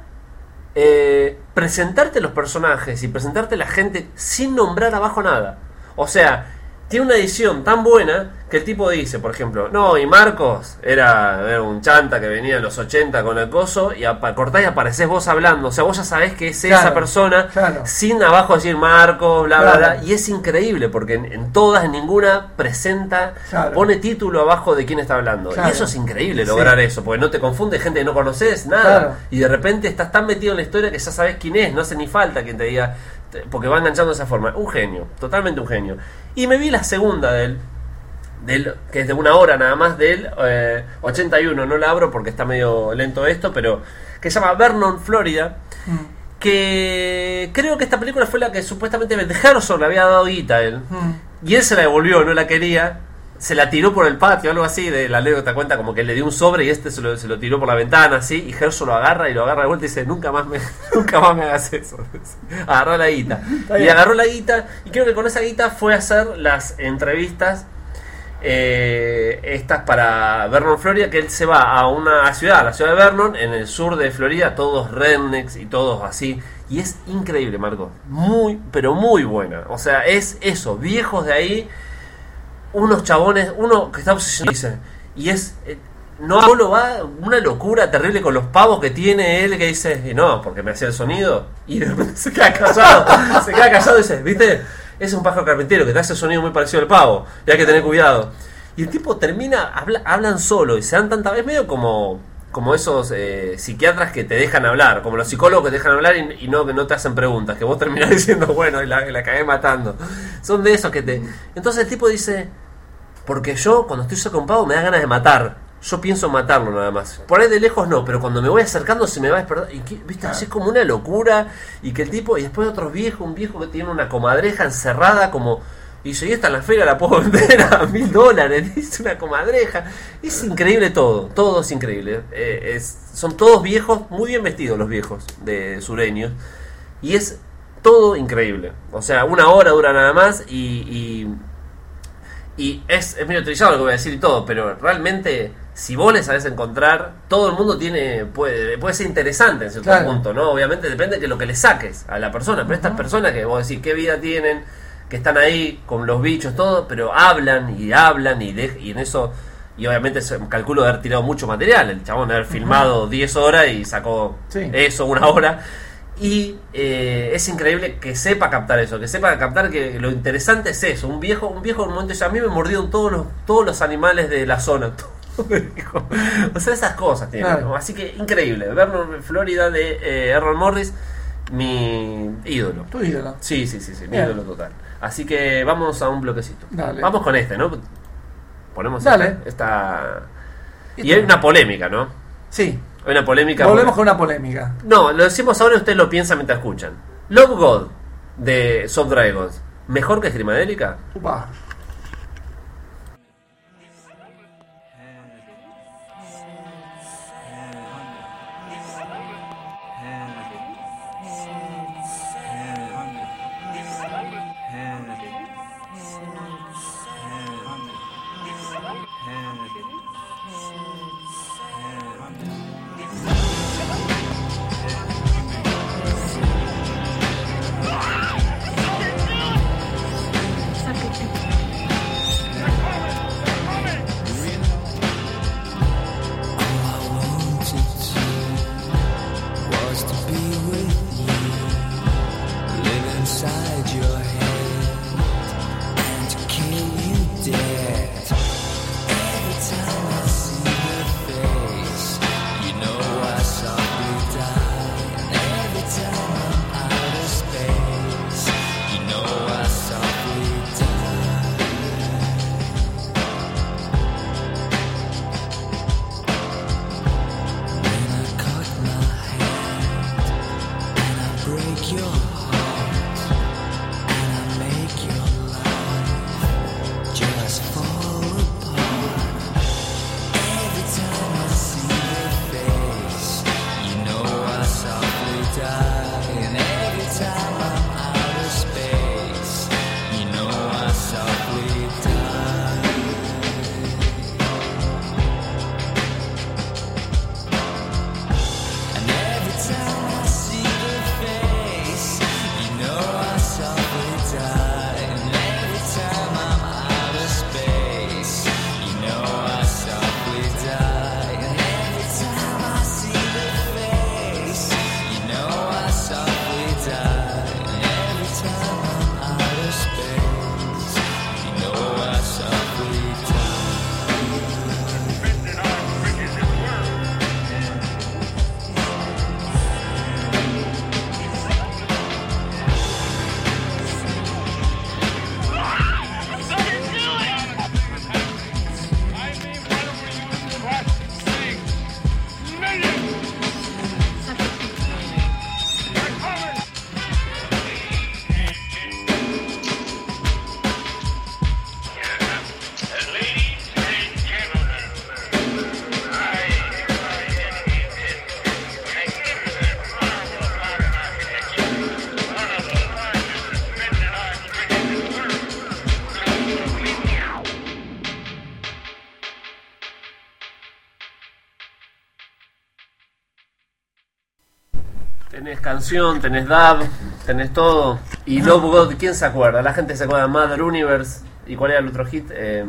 eh, presentarte los personajes y presentarte la gente sin nombrar abajo nada. O sea, tiene una edición tan buena que el tipo dice, por ejemplo, no, y Marcos era, era un chanta que venía en los ochenta con el coso, y apa- cortás y aparecés vos hablando. O sea, vos ya sabés que es Claro, esa persona, claro. sin abajo decir Marcos, bla, bla, Claro. bla. Y es increíble, porque en, en todas, en ninguna presenta, Claro. pone título abajo de quién está hablando. Claro. Y eso es increíble Sí. lograr eso, porque no te confunde gente que no conoces, nada. Claro. Y de repente estás tan metido en la historia que ya sabes quién es, no hace ni falta quien te diga, te- porque va enganchando de esa forma. Un genio, totalmente un genio. Y me vi la segunda de él, del, que es de una hora nada más, del eh, ochenta y uno, no la abro porque está medio lento esto, pero que se llama Vernon, Florida, Mm. que creo que esta película fue la que supuestamente Harrison le había dado guita a él. Mm. Y él se la devolvió, no la quería. se la tiró por el patio, algo así, de la anécdota cuenta como que le dio un sobre y este se lo, se lo tiró por la ventana, así, y Gerso lo agarra y lo agarra de vuelta y dice, nunca más me, nunca más me hagas eso. Agarró la guita. Y agarró la guita, y creo que con esa guita fue a hacer las entrevistas eh, estas para Vernon, Florida, que él se va a una ciudad, a la ciudad de Vernon, en el sur de Florida, todos rednecks y todos así. Y es increíble, Marco. Muy, pero muy buena. O sea, es eso, viejos de ahí, unos chabones, uno que está obsesionado, dice, y es, eh, no solo va una locura terrible con los pavos que tiene él, que dice, y no, porque me hacía el sonido, y de repente se queda callado, se queda callado y dice, ¿viste? Ese es un pájaro carpintero que te hace el sonido muy parecido al pavo, y hay que tener cuidado. Y el tipo termina, habla, hablan solo, y se dan tanta vez medio como... como esos eh, psiquiatras que te dejan hablar, como los psicólogos que te dejan hablar y, y no que no te hacen preguntas, que vos terminás diciendo, bueno, y la, la cagué matando. Son de esos que te... Entonces el tipo dice, porque yo cuando estoy cerca de un pavo me da ganas de matar. Yo pienso matarlo nada más. Por ahí de lejos no, pero cuando me voy acercando se me va a despertar. Y que, viste, así es como una locura. Y que el tipo, y después otros viejos, un viejo que tiene una comadreja encerrada como... Y dice, y esta en la feria la puedo vender a mil dólares. Dice una comadreja. Es increíble todo. Todo es increíble. Eh, es, son todos viejos, muy bien vestidos los viejos de sureños. Y es todo increíble. O sea, una hora dura nada más. Y, y, y es, es medio trillado lo que voy a decir y todo. Pero realmente, si vos les sabés encontrar, todo el mundo tiene puede, puede ser interesante en cierto Claro. punto, ¿no? Obviamente depende de lo que le saques a la persona. Pero estas personas que vos decís, ¿qué vida tienen? Que están ahí con los bichos, todo, pero hablan y hablan y, de, y en eso, y obviamente se, calculo de haber tirado mucho material, el chabón de haber filmado diez horas y sacó Sí. eso, una hora, y eh, es increíble que sepa captar eso, que sepa captar que lo interesante es eso, un viejo, un viejo en un momento dice, a mí me mordieron todos los, todos los animales de la zona, o sea, esas cosas tiene, Claro. ¿no? Así que increíble, Vernon, Florida de eh, Errol Morris, mi ídolo. Tu ídolo. Sí, sí, sí, sí, mi Bien. ídolo total. Así que vamos a un bloquecito. Dale. Vamos con este, ¿no? Ponemos Dale. esta, esta- Y hay una polémica, ¿no? Sí. Hay una polémica. Volvemos porque- con una polémica. No, lo decimos ahora y ustedes lo piensan mientras escuchan. Love God de Soft Dragons, ¿mejor que Screamadelica? Upa. Suck it. Tenés canción, tenés dub, tenés todo. Y Love God, ¿quién se acuerda? La gente se acuerda de Mother Universe. ¿Y cuál era el otro hit? Eh,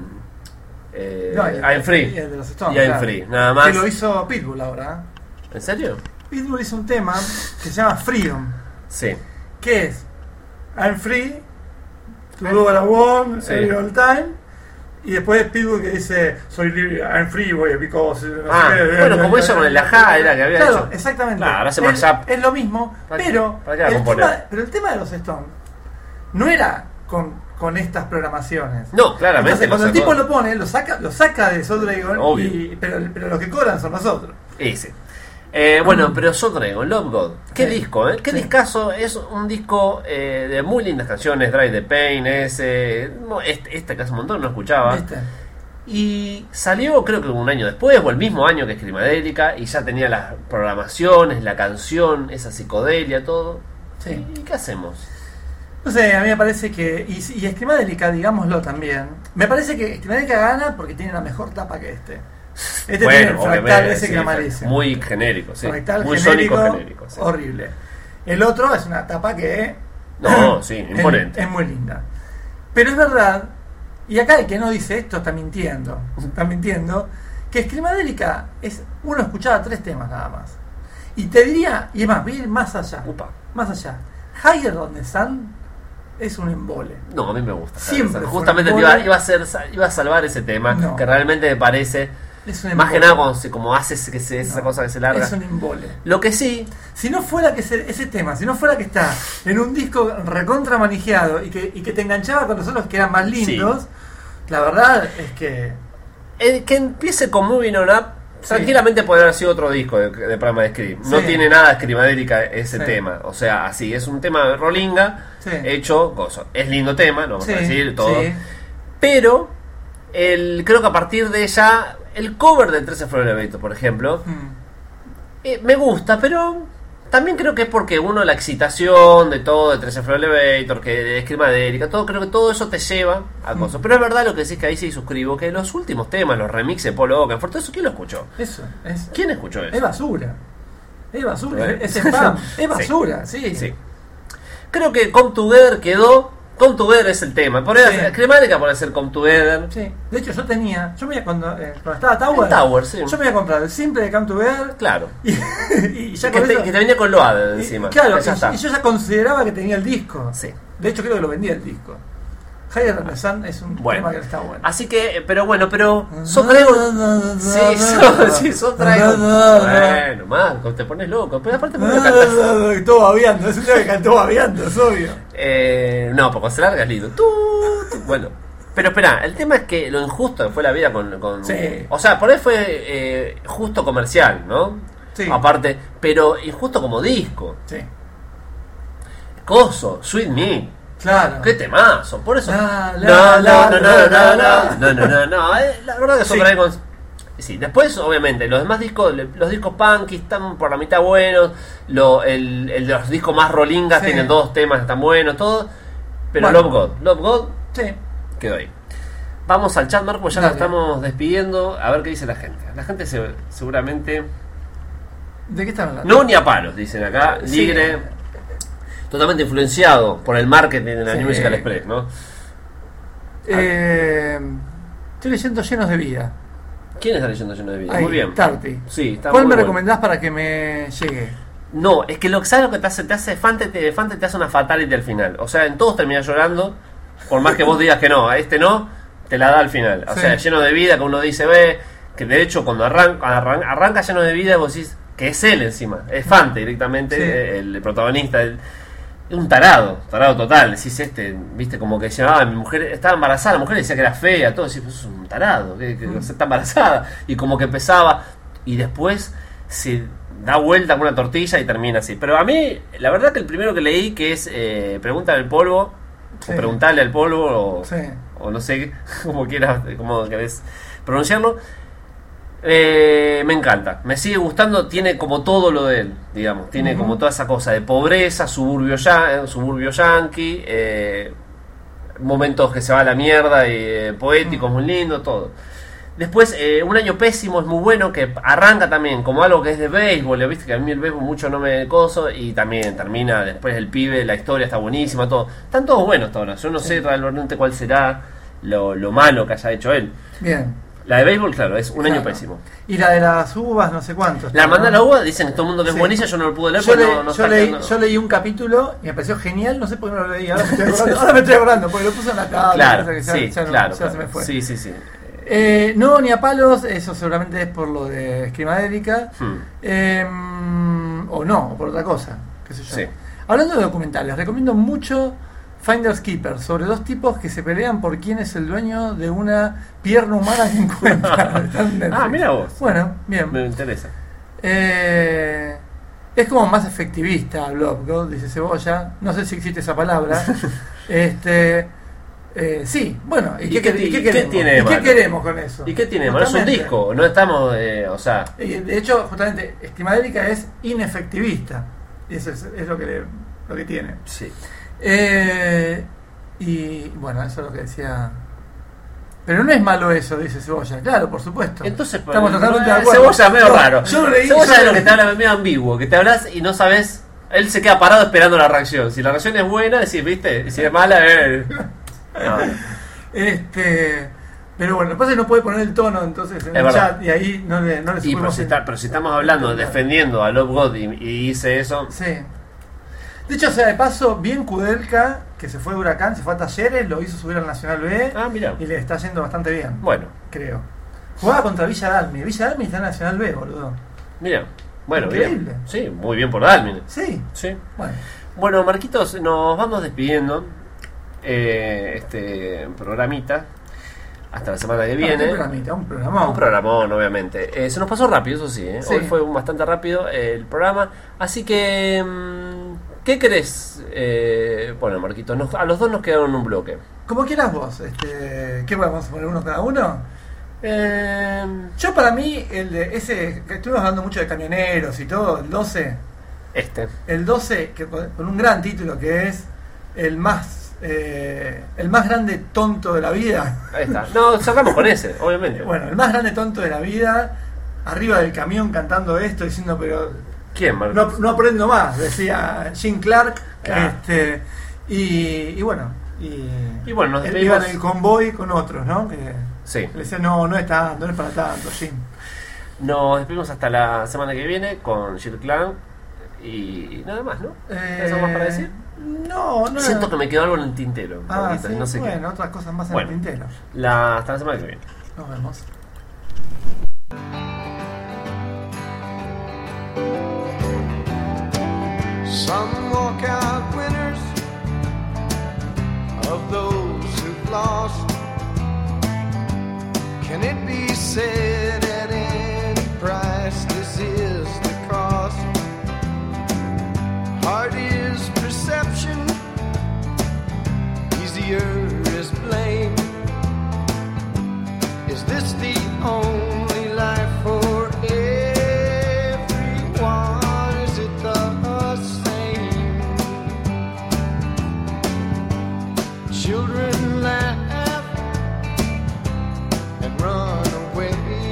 eh, No, el- I'm Free. el de los Stones, Y I'm claro. Free, nada más. Que lo hizo Pitbull ahora. ¿eh? ¿En serio? Pitbull hizo un tema que se llama Freedom. Sí. Que es I'm free to do what I want Sí. every all time. Y después Pitbull que dice soy libre, I'm free boy, because no sé Ah, qué, bueno, eh, como eh, hizo con el eh, Ajá, eh, era que había claro, hecho. exactamente. Claro, hace es, mashup. es lo mismo, ¿Para qué- pero para qué va a el componer? tema, pero el tema de los Stones no era con, con estas programaciones. No, claramente. Entonces, cuando lo el tipo sacó. lo pone, lo saca, lo saca de Soul Dragon, Obvio. y, pero, pero los que cobran son nosotros. Y sí. Eh, bueno, pero Soul Dragon, Love God. Qué Sí. disco, ¿eh? Qué Sí. discazo. Es un disco eh, de muy lindas canciones. Drive the Pain, ese. No, este, este que hace un montón no escuchaba. ¿Viste? Y salió creo que un año después, o el mismo año que Screamadélica, y ya tenía las programaciones, la canción, esa psicodelia, todo. Sí. ¿Y qué hacemos? No sé, a mí me parece que. Y, y Screamadélica, digámoslo también. Me parece que Screamadélica gana porque tiene una mejor tapa que este. Este tiene el fractal obviamente, ese sí, que amarece. muy genérico, sí. Fractal Muy genérico, sónico genérico. Sí. horrible. El otro es una tapa que. No, sí, es- imponente. Es, muy linda. Pero es verdad, y acá el que no dice esto está mintiendo. Está mintiendo. Que Screamadélica es. Uno escuchaba tres temas nada más. Y te diría, y es más, voy a ir más allá. Upa. Más allá. Higher Than the Sun es un embole. No, a mí me gusta. Siempre fue Justamente un te iba, embole. iba a hacer, iba a salvar ese tema, No. que realmente me parece, Es un más que embole. nada cuando se, como hace ese- que se- esa No, cosa que se larga. Es un embole. Lo que sí, Si no fuera que ese, ese tema, si no fuera que está en un disco recontra manejado y que, y que te enganchaba con los otros que eran más lindos, la verdad es que. el que empiece con Moving On Up, Sí. tranquilamente podría haber sido otro disco de, de programa de Scream. No Sí. tiene nada escrimadérica ese Sí. tema. O sea, así, es un tema de rolinga, Sí. hecho, gozo. Es lindo tema, no vamos Sí, a decir todo. sí. Pero, el, creo que a partir de ya, el cover del trece Floor Elevator, por ejemplo, Mm. eh, me gusta, pero también creo que es porque uno, la excitación de todo, de trece Floor Elevator, que de escrimadérica, todo, creo que todo eso te lleva a Mm. cosas. Pero es verdad lo que decís, que ahí sí suscribo, que los últimos temas, los remixes de Paul Oakenfold, todo eso, ¿quién lo escuchó? Eso, es, ¿Quién escuchó eso? es basura. Es basura, Bueno. es spam, es Sí. basura, sí. Sí. Creo que Come Together quedó. Come Together es el tema. Por Sí. Escrimadérica puede ser Come Together. Sí. De hecho, yo tenía, yo me iba cuando, eh, cuando estaba Tower, El Tower, sí. yo me iba a comprar el simple de Come Together Claro. y, y ya que, con te, eso. que te venía con Load y- encima. claro, que ya y, está. y yo ya consideraba que tenía el disco. Sí. De hecho, creo que lo vendía el disco. Higher Than the Sun es un Bueno. tema que está bueno. Así que, eh, pero bueno, pero. Son Dragon. Sí, son, sí, son Dragon. Bueno, Marco, te pones loco. Pero aparte, ¿por qué no cantas? Todo babeando, es un tema que cantó babeando, es obvio. Eh, no, porque se larga es lindo. Tú, tú. Bueno, pero espera, el tema es que lo injusto que fue la vida con. con Sí. O sea, por ahí fue eh, justo comercial, ¿no? Sí. Aparte, pero injusto como disco. Sí, Coso, Sweet Me. claro. Qué temazo, por eso. La, No, la, no, la, no, no, la, no, la, no, la. no, no, no, no, eh, la verdad que son Sí. Dragons. Sí, después obviamente los demás discos, le- los discos punky están por la mitad buenos, lo, el, el de los discos más rolingas Sí. tienen dos temas que están buenos, todo, pero Bueno. Love God, Love God Sí. quedó ahí. Vamos al chat, Marco, ya Dale. nos estamos despidiendo, a ver qué dice la gente. La gente se- seguramente... ¿De qué están hablando? No ni a palos, dicen acá, Sí. Ligre, totalmente influenciado por el marketing de la Sí. New Musical Express, ¿no? Eh, estoy leyendo Llenos de Vida. ¿Quién está leyendo Lleno de Vida? Ahí, Muy bien. Tarty. Sí, está ¿Cuál muy me bueno. recomendás para que me llegue? No, es que lo que sabes lo que te hace, te hace Fante, te, Fante te hace una fatality al final. O sea, en todos terminas llorando, por más que vos digas que no, a este no, te la da al final. O Sí. sea, Lleno de Vida, que uno dice, ve, que de hecho cuando arranca, arranca, arranca Lleno de Vida, vos decís que es él encima, es Fante directamente, Sí. el, el protagonista. El, un tarado, tarado total. Decís, este, viste, como que decía, ah, mi mujer estaba embarazada, la mujer decía que era fea, todo. Decís, pues es un tarado, que, que está embarazada. Y como que empezaba, y después se da vuelta con una tortilla y termina así. Pero a mí, la verdad que el primero que leí, que es eh, Pregúntale al polvo, Sí. o Preguntarle al polvo, o, Sí. o no sé cómo quieras, cómo querés pronunciarlo. Eh, me encanta, me sigue gustando, tiene como todo lo de él, digamos, tiene Ujú. como toda esa cosa de pobreza, suburbio, ya, suburbio yankee, eh, momentos que se va a la mierda y eh, poéticos, muy lindo, todo. Después, eh, Un año pésimo es muy bueno, que arranca también como algo que es de béisbol, viste que a mí el béisbol mucho no me coso, y también termina después el pibe, la historia está buenísima, todo. Están todos buenos hasta ahora. Yo no sé realmente cuál será lo, lo malo que haya hecho él. Bien. La de béisbol, claro, es Un Claro. año pésimo. Y la de las uvas, no sé cuánto. La ¿no? manda la uva, dicen que todo el mundo que Sí. es buenísima, yo no lo pude leer Yo, porque le- no, no yo está leí, quedando- yo leí un capítulo y me pareció genial, no sé por qué no lo leí, ahora me estoy acordando, ahora me estoy acordando porque lo puse en la tabla. Claro, que ya- sí, ya no- claro, ya claro. se me fue. Sí, sí, sí. Eh, no, ni a palos, eso seguramente es por lo de Escrimadérica, Hmm. eh, o no, o por otra cosa, qué sé yo. Sí. Hablando de documentales, recomiendo mucho Finders Keepers, sobre dos tipos que se pelean por quién es el dueño de una pierna humana que encuentran. Está en Netflix. Ah, mira vos. Bueno, bien. Me interesa. Eh, es como más efectivista, Blob, ¿no? Dice Cebolla. No sé si existe esa palabra. este, eh, sí, bueno. ¿Y, ¿Y qué, qué quer- ti- y qué qué queremos? tiene de ¿Y qué malo? queremos con eso? ¿Y qué tiene? Bueno, es un Justamente. disco, no estamos, eh, o sea... Eh, De hecho, justamente, Esquimadérica es inefectivista. Y eso es, es lo, que le- lo que tiene. Sí. Eh, y bueno, eso es lo que decía. Pero no es malo eso, dice Cebolla. Claro, por supuesto. Entonces, estamos pues, totalmente de eh, acuerdo. Cebolla es medio Yo- raro. Yo lo leí. Cebolla yo es lo lo que leí. te habla medio ambiguo, que te hablas y no sabes... Él se queda parado esperando la reacción. Si la reacción es buena, decís, ¿viste? Y si es mala, eh... no. Este, pero bueno, lo que pasa es que no puede poner el tono entonces en Es el verdad. chat y ahí no le, no le Y pero supimos si, en- está- pero si estamos hablando, defendiendo a Love God y, y hice eso... Sí. De hecho, o sea, de paso, bien Kudelka, que se fue de Huracán, se fue a Talleres, lo hizo subir al Nacional B Ah, mira. y le está yendo bastante bien, Bueno, creo. Jugaba contra Villa Dalmi. Villa Dalmi está en Nacional B, boludo. mira. Bueno, Increíble. bien. Sí, muy bien por Dalmin. Sí, Sí. bueno. Bueno, Marquitos, nos vamos despidiendo eh, este programita hasta la semana que No, viene. ¿qué programita? Un programón. Un programón, obviamente. Eh, se nos pasó rápido, eso sí, ¿eh? Sí. Hoy fue bastante rápido eh, el programa. Así que, mm, ¿qué querés? Eh, bueno, Marquitos, nos- a los dos nos quedaron un bloque. Como quieras vos. Este, ¿qué vamos a poner uno cada uno? Eh, Yo para mí, el de ese, que estuvimos hablando mucho de camioneros y todo, el doce, este. el doce que con con un gran título que es el más eh, el más grande tonto de la vida. Ahí está. No, cerramos con ese, obviamente. Bueno, el más grande tonto de la vida, arriba del camión cantando esto, diciendo pero ¿Quién, Marquitos? no, no aprendo más, decía Jim Clark. Claro. Este, y, y bueno, y, Y bueno, nos él despedimos. iba en el convoy con otros, ¿no? Que Sí. le decían, no, no es tanto, no es para tanto, Jim. Nos despedimos hasta la semana que viene con Jill Clan y nada más, ¿no? ¿Tienes algo más para decir? No, no. Siento que me quedó algo en el tintero. Ah, Marquitos, sí, no sé bueno, otras cosas más en Bueno. el tintero. qué. La, hasta la semana que viene. Nos vemos. Some walk out winners of those who've lost. Can it be said at any price this is the cost? Hard is perception, easier is blame. Is this the only life for everyone? Is it the same? Children laugh and run away.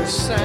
the sound